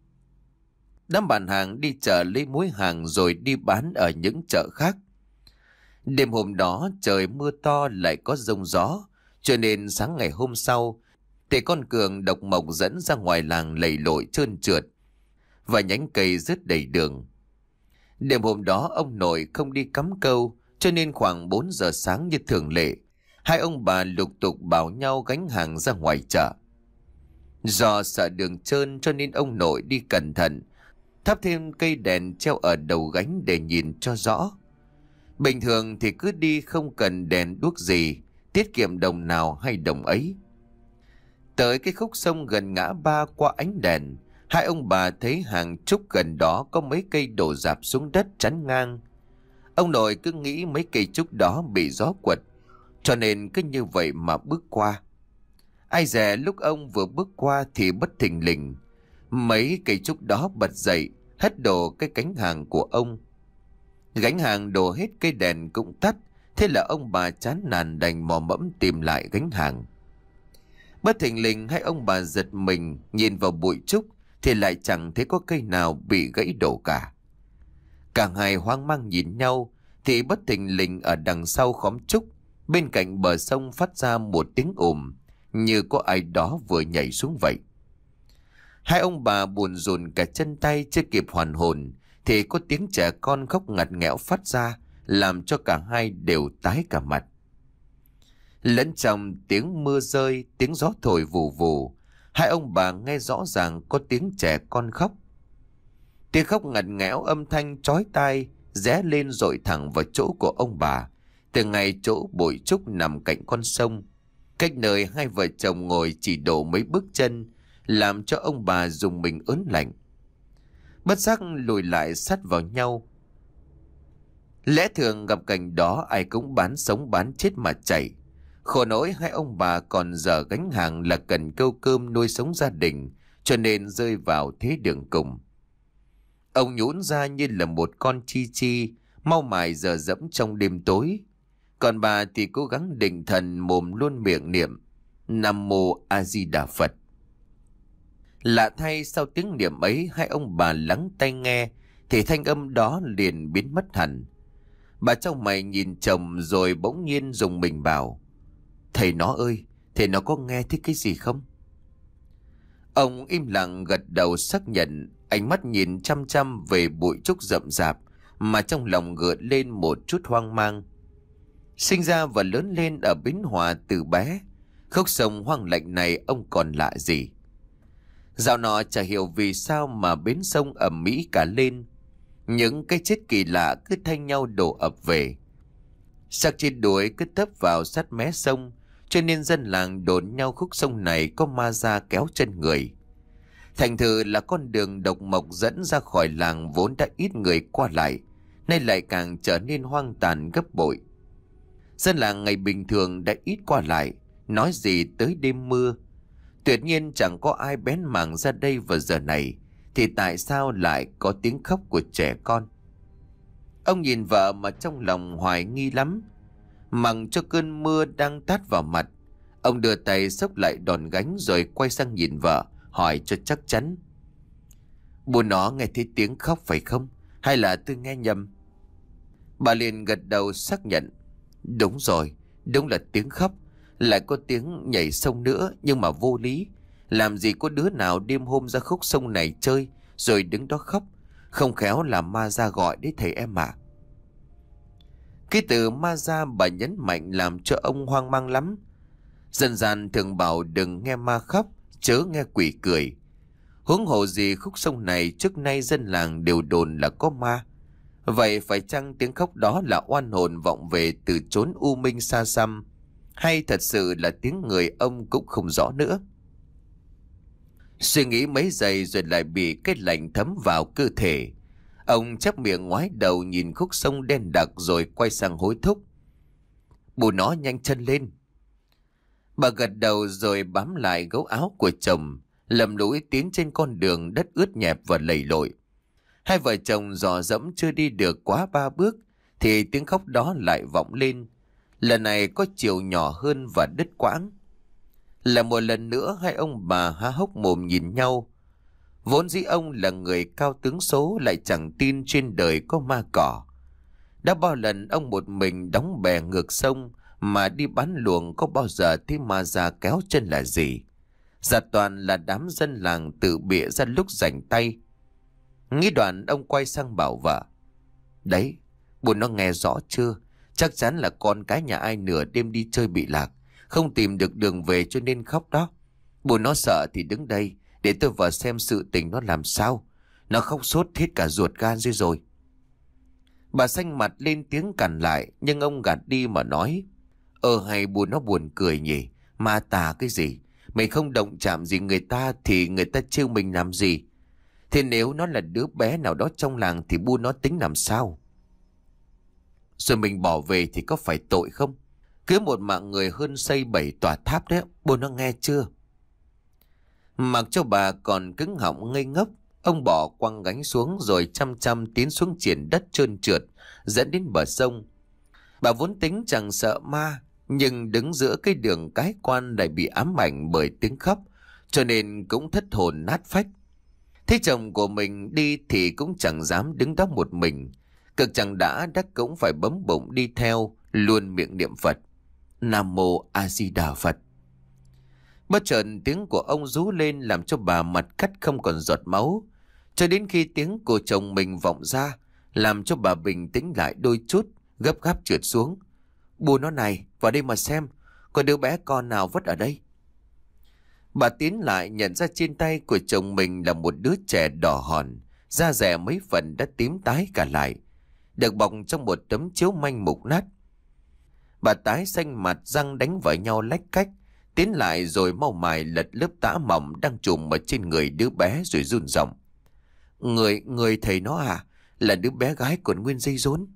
Đám bạn hàng đi chợ lấy muối hàng rồi đi bán ở những chợ khác. Đêm hôm đó trời mưa to lại có giông gió, cho nên sáng ngày hôm sau thì con Cường độc mộc dẫn ra ngoài làng lầy lội trơn trượt và nhánh cây rớt đầy đường. Đêm hôm đó ông nội không đi cắm câu, cho nên khoảng bốn giờ sáng như thường lệ, hai ông bà lục tục bảo nhau gánh hàng ra ngoài chợ. Do sợ đường trơn cho nên ông nội đi cẩn thận, thắp thêm cây đèn treo ở đầu gánh để nhìn cho rõ. Bình thường thì cứ đi không cần đèn đuốc gì, tiết kiệm đồng nào hay đồng ấy. Tới cái khúc sông gần ngã ba qua ánh đèn, hai ông bà thấy hàng trúc gần đó có mấy cây đổ rạp xuống đất chắn ngang. Ông nội cứ nghĩ mấy cây trúc đó bị gió quật, cho nên cứ như vậy mà bước qua. Ai dè lúc ông vừa bước qua thì bất thình lình, mấy cây trúc đó bật dậy, hất đổ cái cánh hàng của ông. Gánh hàng đổ hết, cây đèn cũng tắt, thế là ông bà chán nản đành mò mẫm tìm lại gánh hàng. Bất thình lình hai ông bà giật mình nhìn vào bụi trúc thì lại chẳng thấy có cây nào bị gãy đổ cả. Cả hai hoang mang nhìn nhau thì bất thình lình ở đằng sau khóm trúc, bên cạnh bờ sông phát ra một tiếng ồm như có ai đó vừa nhảy xuống vậy. Hai ông bà buồn rùn cả chân tay, chưa kịp hoàn hồn thì có tiếng trẻ con khóc ngặt nghẽo phát ra, làm cho cả hai đều tái cả mặt. Lẫn trong tiếng mưa rơi, tiếng gió thổi vù vù, hai ông bà nghe rõ ràng có tiếng trẻ con khóc. Tiếng khóc ngặt nghẽo âm thanh chói tai rẽ lên dội thẳng vào chỗ của ông bà, từ ngay chỗ bụi trúc nằm cạnh con sông, cách nơi hai vợ chồng ngồi chỉ độ mấy bước chân, làm cho ông bà dùng mình ớn lạnh. Bất giác lùi lại sát vào nhau. Lẽ thường gặp cảnh đó ai cũng bán sống bán chết mà chạy. Khổ nỗi hai ông bà còn giờ gánh hàng là cần câu cơm nuôi sống gia đình, cho nên rơi vào thế đường cùng. Ông nhũn ra như là một con chi chi, mau mải giờ dẫm trong đêm tối. Còn bà thì cố gắng định thần, mồm luôn miệng niệm Nam Mô A Di Đà Phật. Lạ thay, sau tiếng niệm ấy, hai ông bà lắng tai nghe thì thanh âm đó liền biến mất hẳn. Bà trong mày nhìn chồng rồi bỗng nhiên dùng mình bảo: Thầy nó ơi, thầy nó có nghe thấy cái gì không? Ông im lặng gật đầu xác nhận, ánh mắt nhìn chăm chăm về bụi trúc rậm rạp mà trong lòng gợn lên một chút hoang mang. Sinh ra và lớn lên ở Bến Hòa từ bé, khúc sông hoang lạnh này ông còn lạ gì. Dạo nọ chả hiểu vì sao mà bến sông ầm ĩ cả lên, những cái chết kỳ lạ cứ thay nhau đổ ập về. Xác chết đuối cứ tấp vào sát mé sông, cho nên dân làng đồn nhau khúc sông này có ma ra kéo chân người. Thành thử là con đường độc mộc dẫn ra khỏi làng vốn đã ít người qua lại, nay lại càng trở nên hoang tàn gấp bội. Dân làng ngày bình thường đã ít qua lại, nói gì tới đêm mưa. Tuyệt nhiên chẳng có ai bén mảng ra đây vào giờ này, thì tại sao lại có tiếng khóc của trẻ con? Ông nhìn vợ mà trong lòng hoài nghi lắm. Mặc cho cơn mưa đang tát vào mặt, ông đưa tay xốc lại đòn gánh rồi quay sang nhìn vợ, hỏi cho chắc chắn: Bố nó nghe thấy tiếng khóc phải không? Hay là tôi nghe nhầm? Bà liền gật đầu xác nhận: Đúng rồi, đúng là tiếng khóc. Lại có tiếng nhảy sông nữa, nhưng mà vô lý. Làm gì có đứa nào đêm hôm ra khúc sông này chơi rồi đứng đó khóc? Không khéo là ma ra gọi đấy thầy em ạ. Cái từ ma ra bà nhấn mạnh làm cho ông hoang mang lắm. Dân gian thường bảo đừng nghe ma khóc, chớ nghe quỷ cười. Huống hồ gì khúc sông này trước nay dân làng đều đồn là có ma. Vậy phải chăng tiếng khóc đó là oan hồn vọng về từ chốn u minh xa xăm, hay thật sự là tiếng người ông cũng không rõ nữa. Suy nghĩ mấy giây rồi lại bị cái lạnh thấm vào cơ thể. Ông chép miệng ngoái đầu nhìn khúc sông đen đặc rồi quay sang hối thúc: "Bù nó nhanh chân lên." Bà gật đầu rồi bám lại gấu áo của chồng, lầm lũi tiến trên con đường đất ướt nhẹp và lầy lội. Hai vợ chồng dò dẫm chưa đi được quá ba bước thì tiếng khóc đó lại vọng lên. Lần này có chiều nhỏ hơn và đứt quãng. Là một lần nữa hai ông bà há hốc mồm nhìn nhau. Vốn dĩ ông là người cao tướng số lại chẳng tin trên đời có ma cỏ. Đã bao lần ông một mình đóng bè ngược sông mà đi bán luồng, có bao giờ thấy ma già kéo chân là gì. Dạ toàn là đám dân làng tự bịa ra lúc rảnh tay. Nghĩ đoạn ông quay sang bảo vợ: "Đấy, bố nó nghe rõ chưa? Chắc chắn là con cái nhà ai nửa đêm đi chơi bị lạc, không tìm được đường về cho nên khóc đó. Bố nó sợ thì đứng đây để tôi vào xem sự tình nó làm sao. Nó khóc sốt hết cả ruột gan rồi rồi." Bà xanh mặt lên tiếng cản lại, nhưng ông gạt đi mà nói: "Ờ hay bố nó buồn cười nhỉ? Ma tà cái gì? Mình không động chạm gì người ta thì người ta trêu mình làm gì? Thế nếu nó là đứa bé nào đó trong làng thì bu nó tính làm sao? Rồi mình bỏ về thì có phải tội không? Cứ một mạng người hơn xây bảy tòa tháp đấy, bu nó nghe chưa?" Mặc cho bà còn cứng họng ngây ngốc, ông bỏ quăng gánh xuống rồi chăm chăm tiến xuống triển đất trơn trượt dẫn đến bờ sông. Bà vốn tính chẳng sợ ma, nhưng đứng giữa cái đường cái quan lại bị ám ảnh bởi tiếng khóc, cho nên cũng thất hồn nát phách. Thấy chồng của mình đi thì cũng chẳng dám đứng đó một mình. Cực chẳng đã đắc cũng phải bấm bụng đi theo, luôn miệng niệm Phật: "Nam Mô A Di Đà Phật." Bất chợt tiếng của ông rú lên làm cho bà mặt cắt không còn giọt máu. Cho đến khi tiếng của chồng mình vọng ra, làm cho bà bình tĩnh lại đôi chút, gấp gáp trượt xuống: "Bù nó này, vào đây mà xem, có đứa bé con nào vất ở đây." Bà tiến lại nhận ra trên tay của chồng mình là một đứa trẻ đỏ hòn, da dẻ mấy phần đã tím tái cả lại, được bọc trong một tấm chiếu manh mục nát. Bà tái xanh mặt, răng đánh vào nhau lách cách, tiến lại rồi mau mài lật lớp tã mỏng đang trùm ở trên người đứa bé rồi run giọng: Người, người thầy nó à? Là đứa bé gái còn nguyên dây rốn."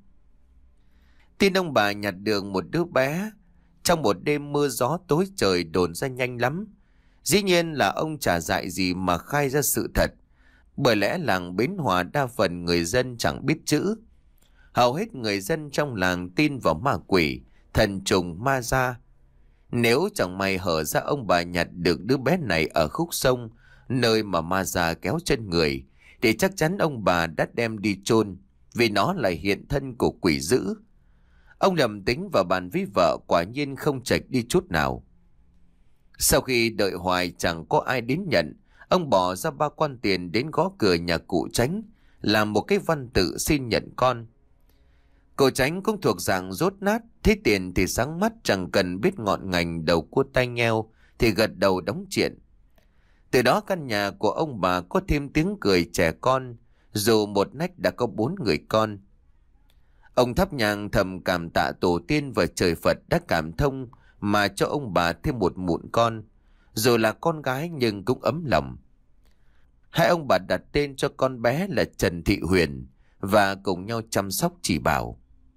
Tin ông bà nhặt được một đứa bé trong một đêm mưa gió tối trời đồn ra nhanh lắm. Dĩ nhiên là ông chả dại gì mà khai ra sự thật, bởi lẽ làng Bến Hòa đa phần người dân chẳng biết chữ. Hầu hết người dân trong làng tin vào ma quỷ, thần trùng, ma gia. Nếu chẳng may hở ra ông bà nhặt được đứa bé này ở khúc sông, nơi mà ma già kéo chân người, thì chắc chắn ông bà đã đem đi chôn, vì nó là hiện thân của quỷ dữ. Ông lầm tính và bàn với vợ quả nhiên không chệch đi chút nào. Sau khi đợi hoài chẳng có ai đến nhận, ông bỏ ra ba quan tiền đến gõ cửa nhà cụ Chánh, làm một cái văn tự xin nhận con. Cụ Chánh cũng thuộc dạng rốt nát, thấy tiền thì sáng mắt, chẳng cần biết ngọn ngành đầu cua tay nheo thì gật đầu đóng chuyện. Từ đó căn nhà của ông bà có thêm tiếng cười trẻ con, dù một nách đã có bốn người con. Ông thắp nhang thầm cảm tạ tổ tiên và trời Phật đã cảm thông mà cho ông bà thêm một mụn con, dù là con gái nhưng cũng ấm lòng. Hai ông bà đặt tên cho con bé là Trần Thị Huyền và cùng nhau chăm sóc chỉ bảo.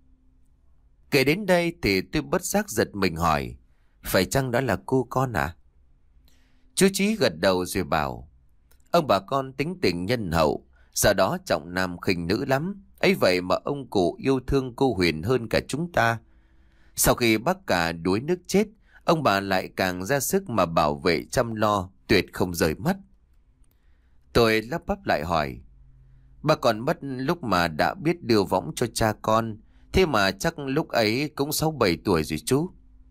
Kể đến đây thì tôi bất giác giật mình hỏi: "Phải chăng đó là cô con à?" Chú Chí gật đầu rồi bảo: "Ông bà con tính tình nhân hậu, sau đó trọng nam khinh nữ lắm. Ấy vậy mà ông cụ yêu thương cô Huyền hơn cả chúng ta. Sau khi bác cả đuối nước chết, ông bà lại càng ra sức mà bảo vệ chăm lo, tuyệt không rời mắt." Tôi lắp bắp lại hỏi: "Bà còn mất lúc mà đã biết đưa võng cho cha con, thế mà chắc lúc ấy cũng sáu bảy tuổi rồi chú."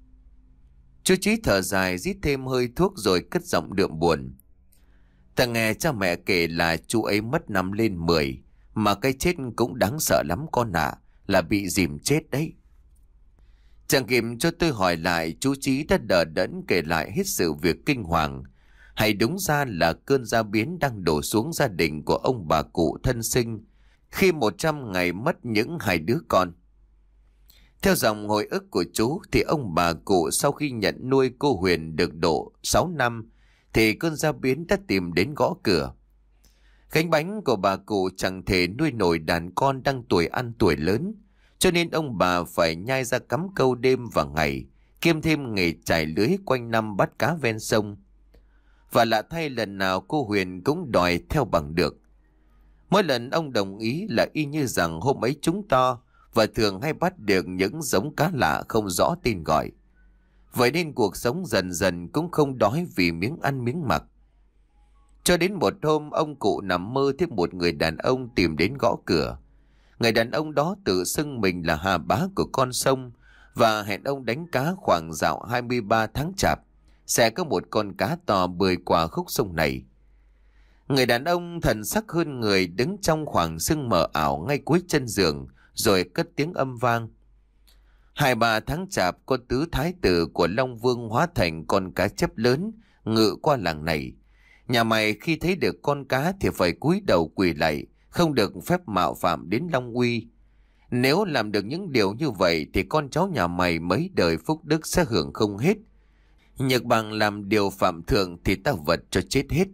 Chú Chí thở dài rít thêm hơi thuốc rồi cất giọng đượm buồn: "Ta nghe cha mẹ kể là chú ấy mất năm lên mười, mà cái chết cũng đáng sợ lắm con ạ, là bị dìm chết đấy." Chẳng kịp cho tôi hỏi lại, chú Chí đã đờ đẫn kể lại hết sự việc kinh hoàng. Hay đúng ra là cơn gia biến đang đổ xuống gia đình của ông bà cụ thân sinh khi một trăm ngày mất những hai đứa con. Theo dòng hồi ức của chú thì ông bà cụ sau khi nhận nuôi cô Huyền được độ sáu năm thì cơn gia biến đã tìm đến gõ cửa. Gánh bánh của bà cụ chẳng thể nuôi nổi đàn con đang tuổi ăn tuổi lớn, cho nên ông bà phải nhai ra cắm câu đêm và ngày, kiêm thêm nghề chài lưới quanh năm bắt cá ven sông. Và lạ thay lần nào cô Huyền cũng đòi theo bằng được. Mỗi lần ông đồng ý là y như rằng hôm ấy trúng to và thường hay bắt được những giống cá lạ không rõ tên gọi. Vậy nên cuộc sống dần dần cũng không đói vì miếng ăn miếng mặc. Cho đến một hôm ông cụ nằm mơ thấy một người đàn ông tìm đến gõ cửa. Người đàn ông đó tự xưng mình là hà bá của con sông và hẹn ông đánh cá khoảng dạo hai mươi ba tháng chạp. Sẽ có một con cá to bơi qua khúc sông này. Người đàn ông thần sắc hơn người đứng trong khoảng sương mờ ảo ngay cuối chân giường rồi cất tiếng âm vang. Hai ba tháng chạp có tứ thái tử của Long Vương hóa thành con cá chép lớn ngự qua làng này. Nhà mày khi thấy được con cá thì phải cúi đầu quỳ lạy, không được phép mạo phạm đến Long Uy. Nếu làm được những điều như vậy thì con cháu nhà mày mấy đời phúc đức sẽ hưởng không hết. Nhược bằng làm điều phạm thượng thì ta vật cho chết hết.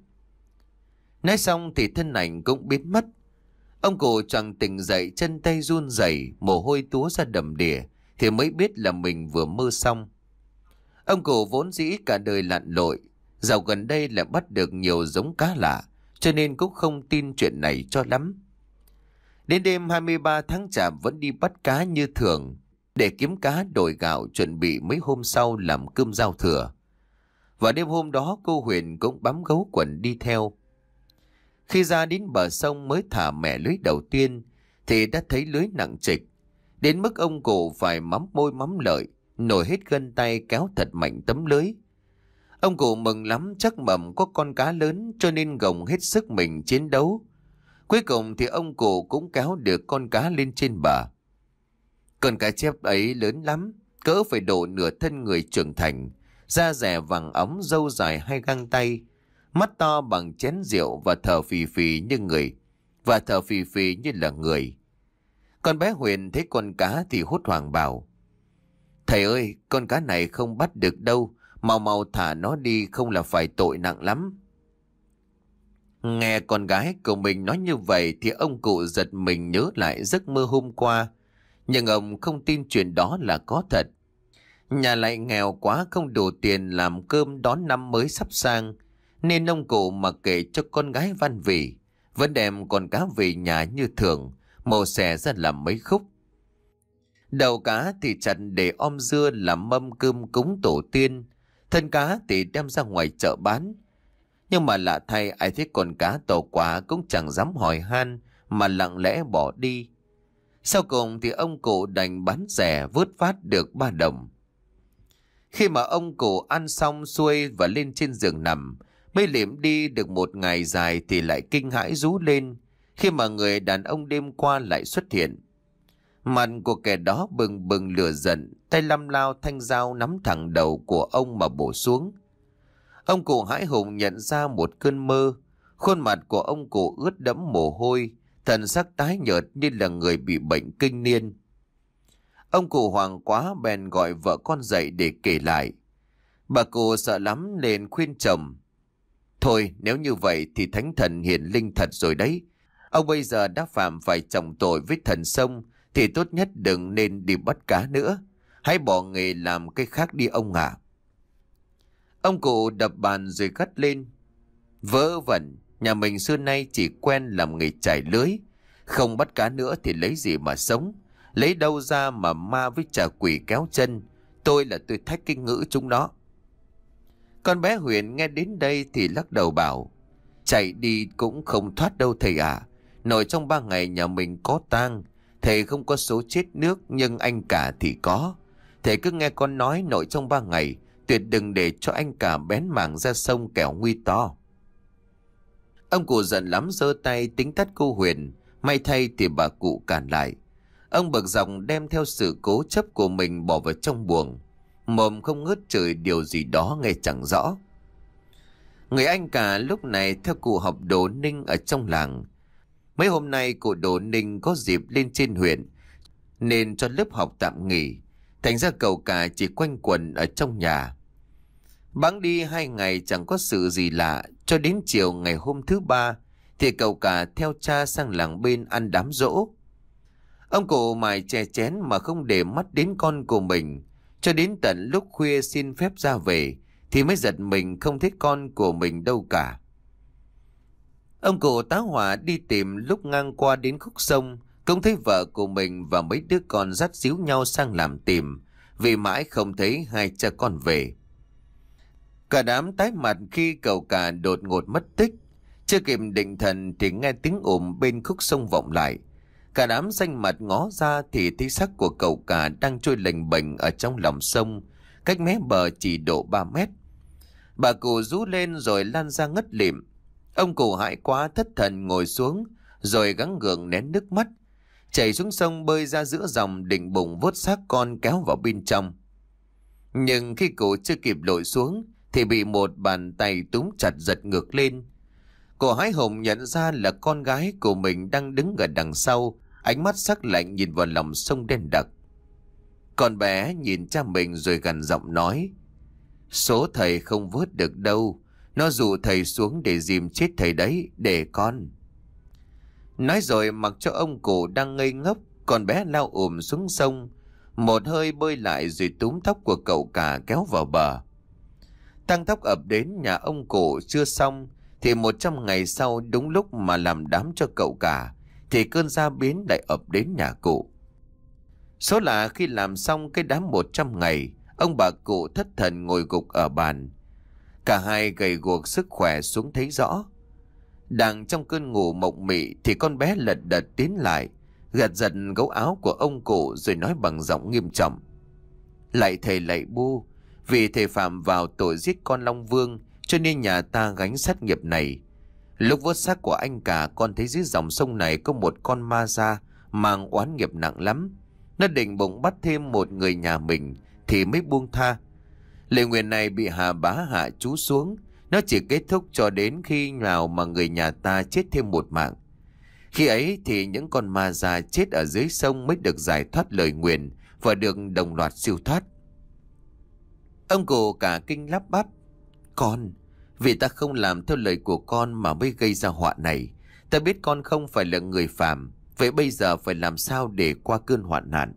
Nói xong thì thân ảnh cũng biến mất. Ông cụ choàng tỉnh dậy, chân tay run rẩy, mồ hôi túa ra đầm đìa thì mới biết là mình vừa mơ xong. Ông cụ vốn dĩ cả đời lặn lội, dạo gần đây lại bắt được nhiều giống cá lạ, cho nên cũng không tin chuyện này cho lắm. Đến đêm hai mươi ba tháng chạp vẫn đi bắt cá như thường, để kiếm cá đổi gạo chuẩn bị mấy hôm sau làm cơm giao thừa. Và đêm hôm đó cô Huyền cũng bám gấu quần đi theo. Khi ra đến bờ sông mới thả mẻ lưới đầu tiên thì đã thấy lưới nặng trịch, đến mức ông cụ phải mắm môi mắm lợi, nổi hết gân tay kéo thật mạnh tấm lưới. Ông cụ mừng lắm, chắc mầm có con cá lớn cho nên gồng hết sức mình chiến đấu. Cuối cùng thì ông cụ cũng kéo được con cá lên trên bờ. Con cá chép ấy lớn lắm, cỡ phải độ nửa thân người trưởng thành, da dẻ vàng óng, râu dài hai găng tay, mắt to bằng chén rượu và thở phì phì như người, và thở phì phì như là người. Con bé Huyền thấy con cá thì hốt hoảng bảo: "Thầy ơi, con cá này không bắt được đâu, mau mau thả nó đi không là phải tội nặng lắm." Nghe con gái của mình nói như vậy thì ông cụ giật mình nhớ lại giấc mơ hôm qua, nhưng ông không tin chuyện đó là có thật. Nhà lại nghèo quá, không đủ tiền làm cơm đón năm mới sắp sang, nên ông cụ mặc kệ cho con gái van vỉ, vẫn đem con cá về nhà như thường, mổ xẻ ra làm mấy khúc. Đầu cá thì chặt để om dưa làm mâm cơm cúng tổ tiên, thân cá thì đem ra ngoài chợ bán. Nhưng mà lạ thay, ai thấy con cá to quá cũng chẳng dám hỏi han mà lặng lẽ bỏ đi. Sau cùng thì ông cụ đành bán rẻ vớt vát được ba đồng. Khi mà ông cụ ăn xong xuôi và lên trên giường nằm, mới liệm đi được một ngày dài thì lại kinh hãi rú lên khi mà người đàn ông đêm qua lại xuất hiện. Mặt của kẻ đó bừng bừng lửa giận, tay lăm lao thanh dao nắm thẳng đầu của ông mà bổ xuống. Ông cụ hãi hùng nhận ra một cơn mơ, khuôn mặt của ông cụ ướt đẫm mồ hôi, thần sắc tái nhợt như là người bị bệnh kinh niên. Ông cụ hoảng quá bèn gọi vợ con dậy để kể lại. Bà cụ sợ lắm nên khuyên chồng: "Thôi nếu như vậy thì thánh thần hiển linh thật rồi đấy. Ông bây giờ đã phạm phải trọng tội với thần sông thì tốt nhất đừng nên đi bắt cá nữa. Hãy bỏ nghề làm cái khác đi ông ạ." Ông cụ đập bàn rồi gắt lên: "Vớ vẩn, nhà mình xưa nay chỉ quen làm nghề chài lưới, không bắt cá nữa thì lấy gì mà sống, lấy đâu ra mà ma với trà quỷ kéo chân. Tôi là tôi thách kinh ngữ chúng nó." Con bé Huyền nghe đến đây thì lắc đầu bảo: "Chạy đi cũng không thoát đâu thầy ạ. À. Nội trong ba ngày nhà mình có tang, thầy không có số chết nước nhưng anh cả thì có. Thầy cứ nghe con nói nội trong ba ngày tuyệt đừng để cho anh cả bén mảng ra sông kẻo nguy to." Ông cụ giận lắm giơ tay tính tát cô Huyền, may thay thì bà cụ cản lại. Ông bực dọc đem theo sự cố chấp của mình bỏ vào trong buồng, mồm không ngớt chửi điều gì đó nghe chẳng rõ. Người anh cả lúc này theo cụ học Đồ Ninh ở trong làng. Mấy hôm nay cụ Đồ Ninh có dịp lên trên huyện nên cho lớp học tạm nghỉ. Thành ra cậu cả chỉ quanh quẩn ở trong nhà. Bẵng đi hai ngày chẳng có sự gì lạ. Cho đến chiều ngày hôm thứ ba thì cậu cả theo cha sang làng bên ăn đám giỗ. Ông cụ mải chè chén mà không để mắt đến con của mình. Cho đến tận lúc khuya xin phép ra về thì mới giật mình không thấy con của mình đâu cả. Ông cụ tá hỏa đi tìm, lúc ngang qua đến khúc sông cũng thấy vợ của mình và mấy đứa con dắt díu nhau sang làm tìm, vì mãi không thấy hai cha con về. Cả đám tái mặt khi cậu cả đột ngột mất tích. Chưa kịp định thần thì nghe tiếng ồn bên khúc sông vọng lại. Cả đám xanh mặt ngó ra thì thấy xác của cậu cả đang trôi lềnh bềnh ở trong lòng sông, cách mé bờ chỉ độ ba mét. Bà cụ rú lên rồi lan ra ngất lịm. Ông cụ hãi quá thất thần ngồi xuống, rồi gắng gượng nén nước mắt, chạy xuống sông bơi ra giữa dòng định bụng vớt xác con kéo vào bên trong. Nhưng khi cụ chưa kịp lội xuống thì bị một bàn tay túm chặt giật ngược lên. Cô hái hùng nhận ra là con gái của mình đang đứng ở đằng sau, ánh mắt sắc lạnh nhìn vào lòng sông đen đặc. Con bé nhìn cha mình rồi gằn giọng nói: "Số thầy không vớt được đâu, nó dụ thầy xuống để dìm chết thầy đấy, để con." Nói rồi mặc cho ông cụ đang ngây ngốc, con bé lao ùm xuống sông, một hơi bơi lại rồi túm tóc của cậu cả kéo vào bờ. Tang tóc ập đến nhà ông cụ chưa xong thì một trăm ngày sau, đúng lúc mà làm đám cho cậu cả, thì cơn gia biến lại ập đến nhà cụ. Số là khi làm xong cái đám một trăm ngày, ông bà cụ thất thần ngồi gục ở bàn. Cả hai gầy guộc sức khỏe xuống thấy rõ. Đang trong cơn ngủ mộng mị thì con bé lật đật tiến lại, gật giật gấu áo của ông cụ rồi nói bằng giọng nghiêm trọng: "Lạy thầy lạy bu, vì thầy phạm vào tội giết con Long Vương cho nên nhà ta gánh sát nghiệp này. Lúc vớt xác của anh cả, con thấy dưới dòng sông này có một con ma da mang oán nghiệp nặng lắm. Nó định bụng bắt thêm một người nhà mình thì mới buông tha. Lời nguyền này bị Hà Bá hạ chú xuống, nó chỉ kết thúc cho đến khi nào mà người nhà ta chết thêm một mạng. Khi ấy thì những con ma da chết ở dưới sông mới được giải thoát lời nguyền và được đồng loạt siêu thoát." Ông cụ cả kinh lắp bắp: "Con, vì ta không làm theo lời của con mà mới gây ra họa này. Ta biết con không phải là người phàm, vậy bây giờ phải làm sao để qua cơn hoạn nạn?"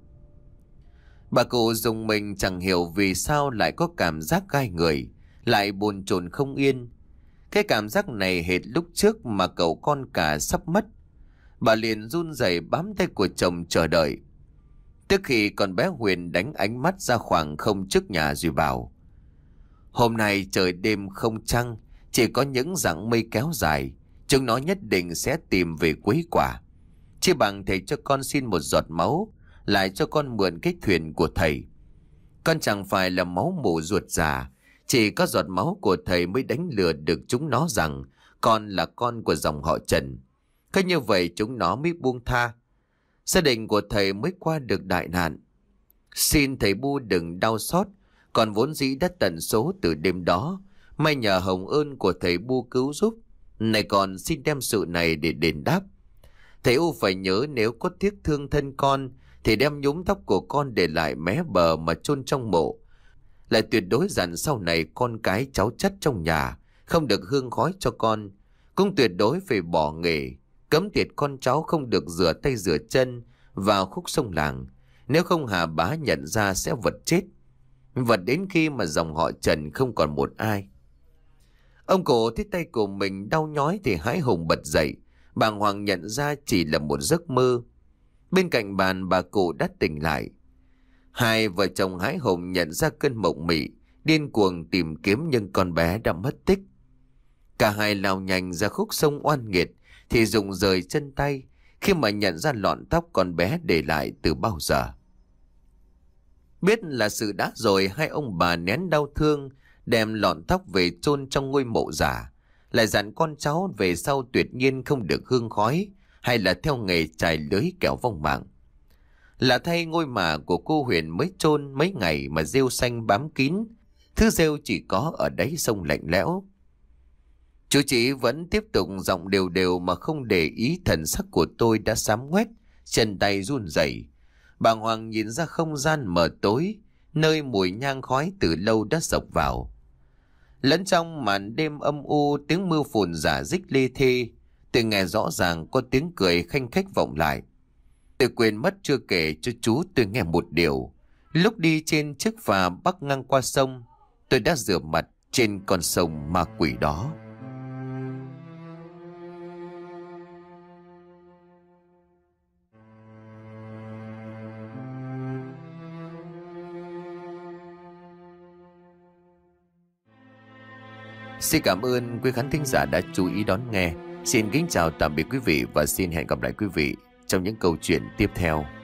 Bà cụ dùng mình chẳng hiểu vì sao lại có cảm giác gai người, lại bồn chồn không yên. Cái cảm giác này hệt lúc trước mà cậu con cả sắp mất. Bà liền run rẩy bám tay của chồng chờ đợi. Tức khi con bé Huyền đánh ánh mắt ra khoảng không trước nhà rồi bảo: "Hôm nay trời đêm không trăng, chỉ có những dặng mây kéo dài. Chúng nó nhất định sẽ tìm về quấy quả. Chỉ bằng thầy cho con xin một giọt máu, lại cho con mượn cái thuyền của thầy. Con chẳng phải là máu mủ ruột già, chỉ có giọt máu của thầy mới đánh lừa được chúng nó rằng con là con của dòng họ Trần. Cứ như vậy chúng nó mới buông tha. Gia đình của thầy mới qua được đại nạn. Xin thầy Bu đừng đau xót, còn vốn dĩ đã tận số từ đêm đó. May nhờ hồng ơn của thầy Bu cứu giúp, này còn xin đem sự này để đền đáp. Thầy U phải nhớ nếu có tiếc thương thân con thì đem nhúm tóc của con để lại mé bờ mà chôn trong mộ. Lại tuyệt đối dặn sau này con cái cháu chắt trong nhà không được hương khói cho con. Cũng tuyệt đối phải bỏ nghề, cấm tiệt con cháu không được rửa tay rửa chân vào khúc sông làng. Nếu không Hà Bá nhận ra sẽ vật chết, vật đến khi mà dòng họ Trần không còn một ai." Ông cụ thấy tay của mình đau nhói thì hãi hùng bật dậy, bàng hoàng nhận ra chỉ là một giấc mơ. Bên cạnh bàn bà cụ đã tỉnh lại. Hai vợ chồng hãi hùng nhận ra cơn mộng mị, điên cuồng tìm kiếm nhưng con bé đã mất tích. Cả hai lao nhanh ra khúc sông oan nghiệt thì rụng rời chân tay khi mà nhận ra lọn tóc con bé để lại từ bao giờ. Biết là sự đã rồi, hai ông bà nén đau thương đem lọn tóc về chôn trong ngôi mộ giả, lại dặn con cháu về sau tuyệt nhiên không được hương khói hay là theo nghề chài lưới kẻo vong mạng. Lạ thay ngôi mả của cô Huyền mới chôn mấy ngày mà rêu xanh bám kín, thứ rêu chỉ có ở đáy sông lạnh lẽo. Chú chị vẫn tiếp tục giọng đều đều mà không để ý thần sắc của tôi đã xám ngoét, chân tay run rẩy. Bàng hoàng nhìn ra không gian mờ tối, nơi mùi nhang khói từ lâu đã sộc vào. Lẫn trong màn đêm âm u, tiếng mưa phùn rả rích lê thê, tôi nghe rõ ràng có tiếng cười khanh khách vọng lại. Tôi quên mất chưa kể cho chú tôi nghe một điều. Lúc đi trên chiếc phà bắc ngang qua sông, tôi đã rửa mặt trên con sông ma quỷ đó. Xin cảm ơn quý khán thính giả đã chú ý đón nghe. Xin kính chào tạm biệt quý vị và xin hẹn gặp lại quý vị trong những câu chuyện tiếp theo.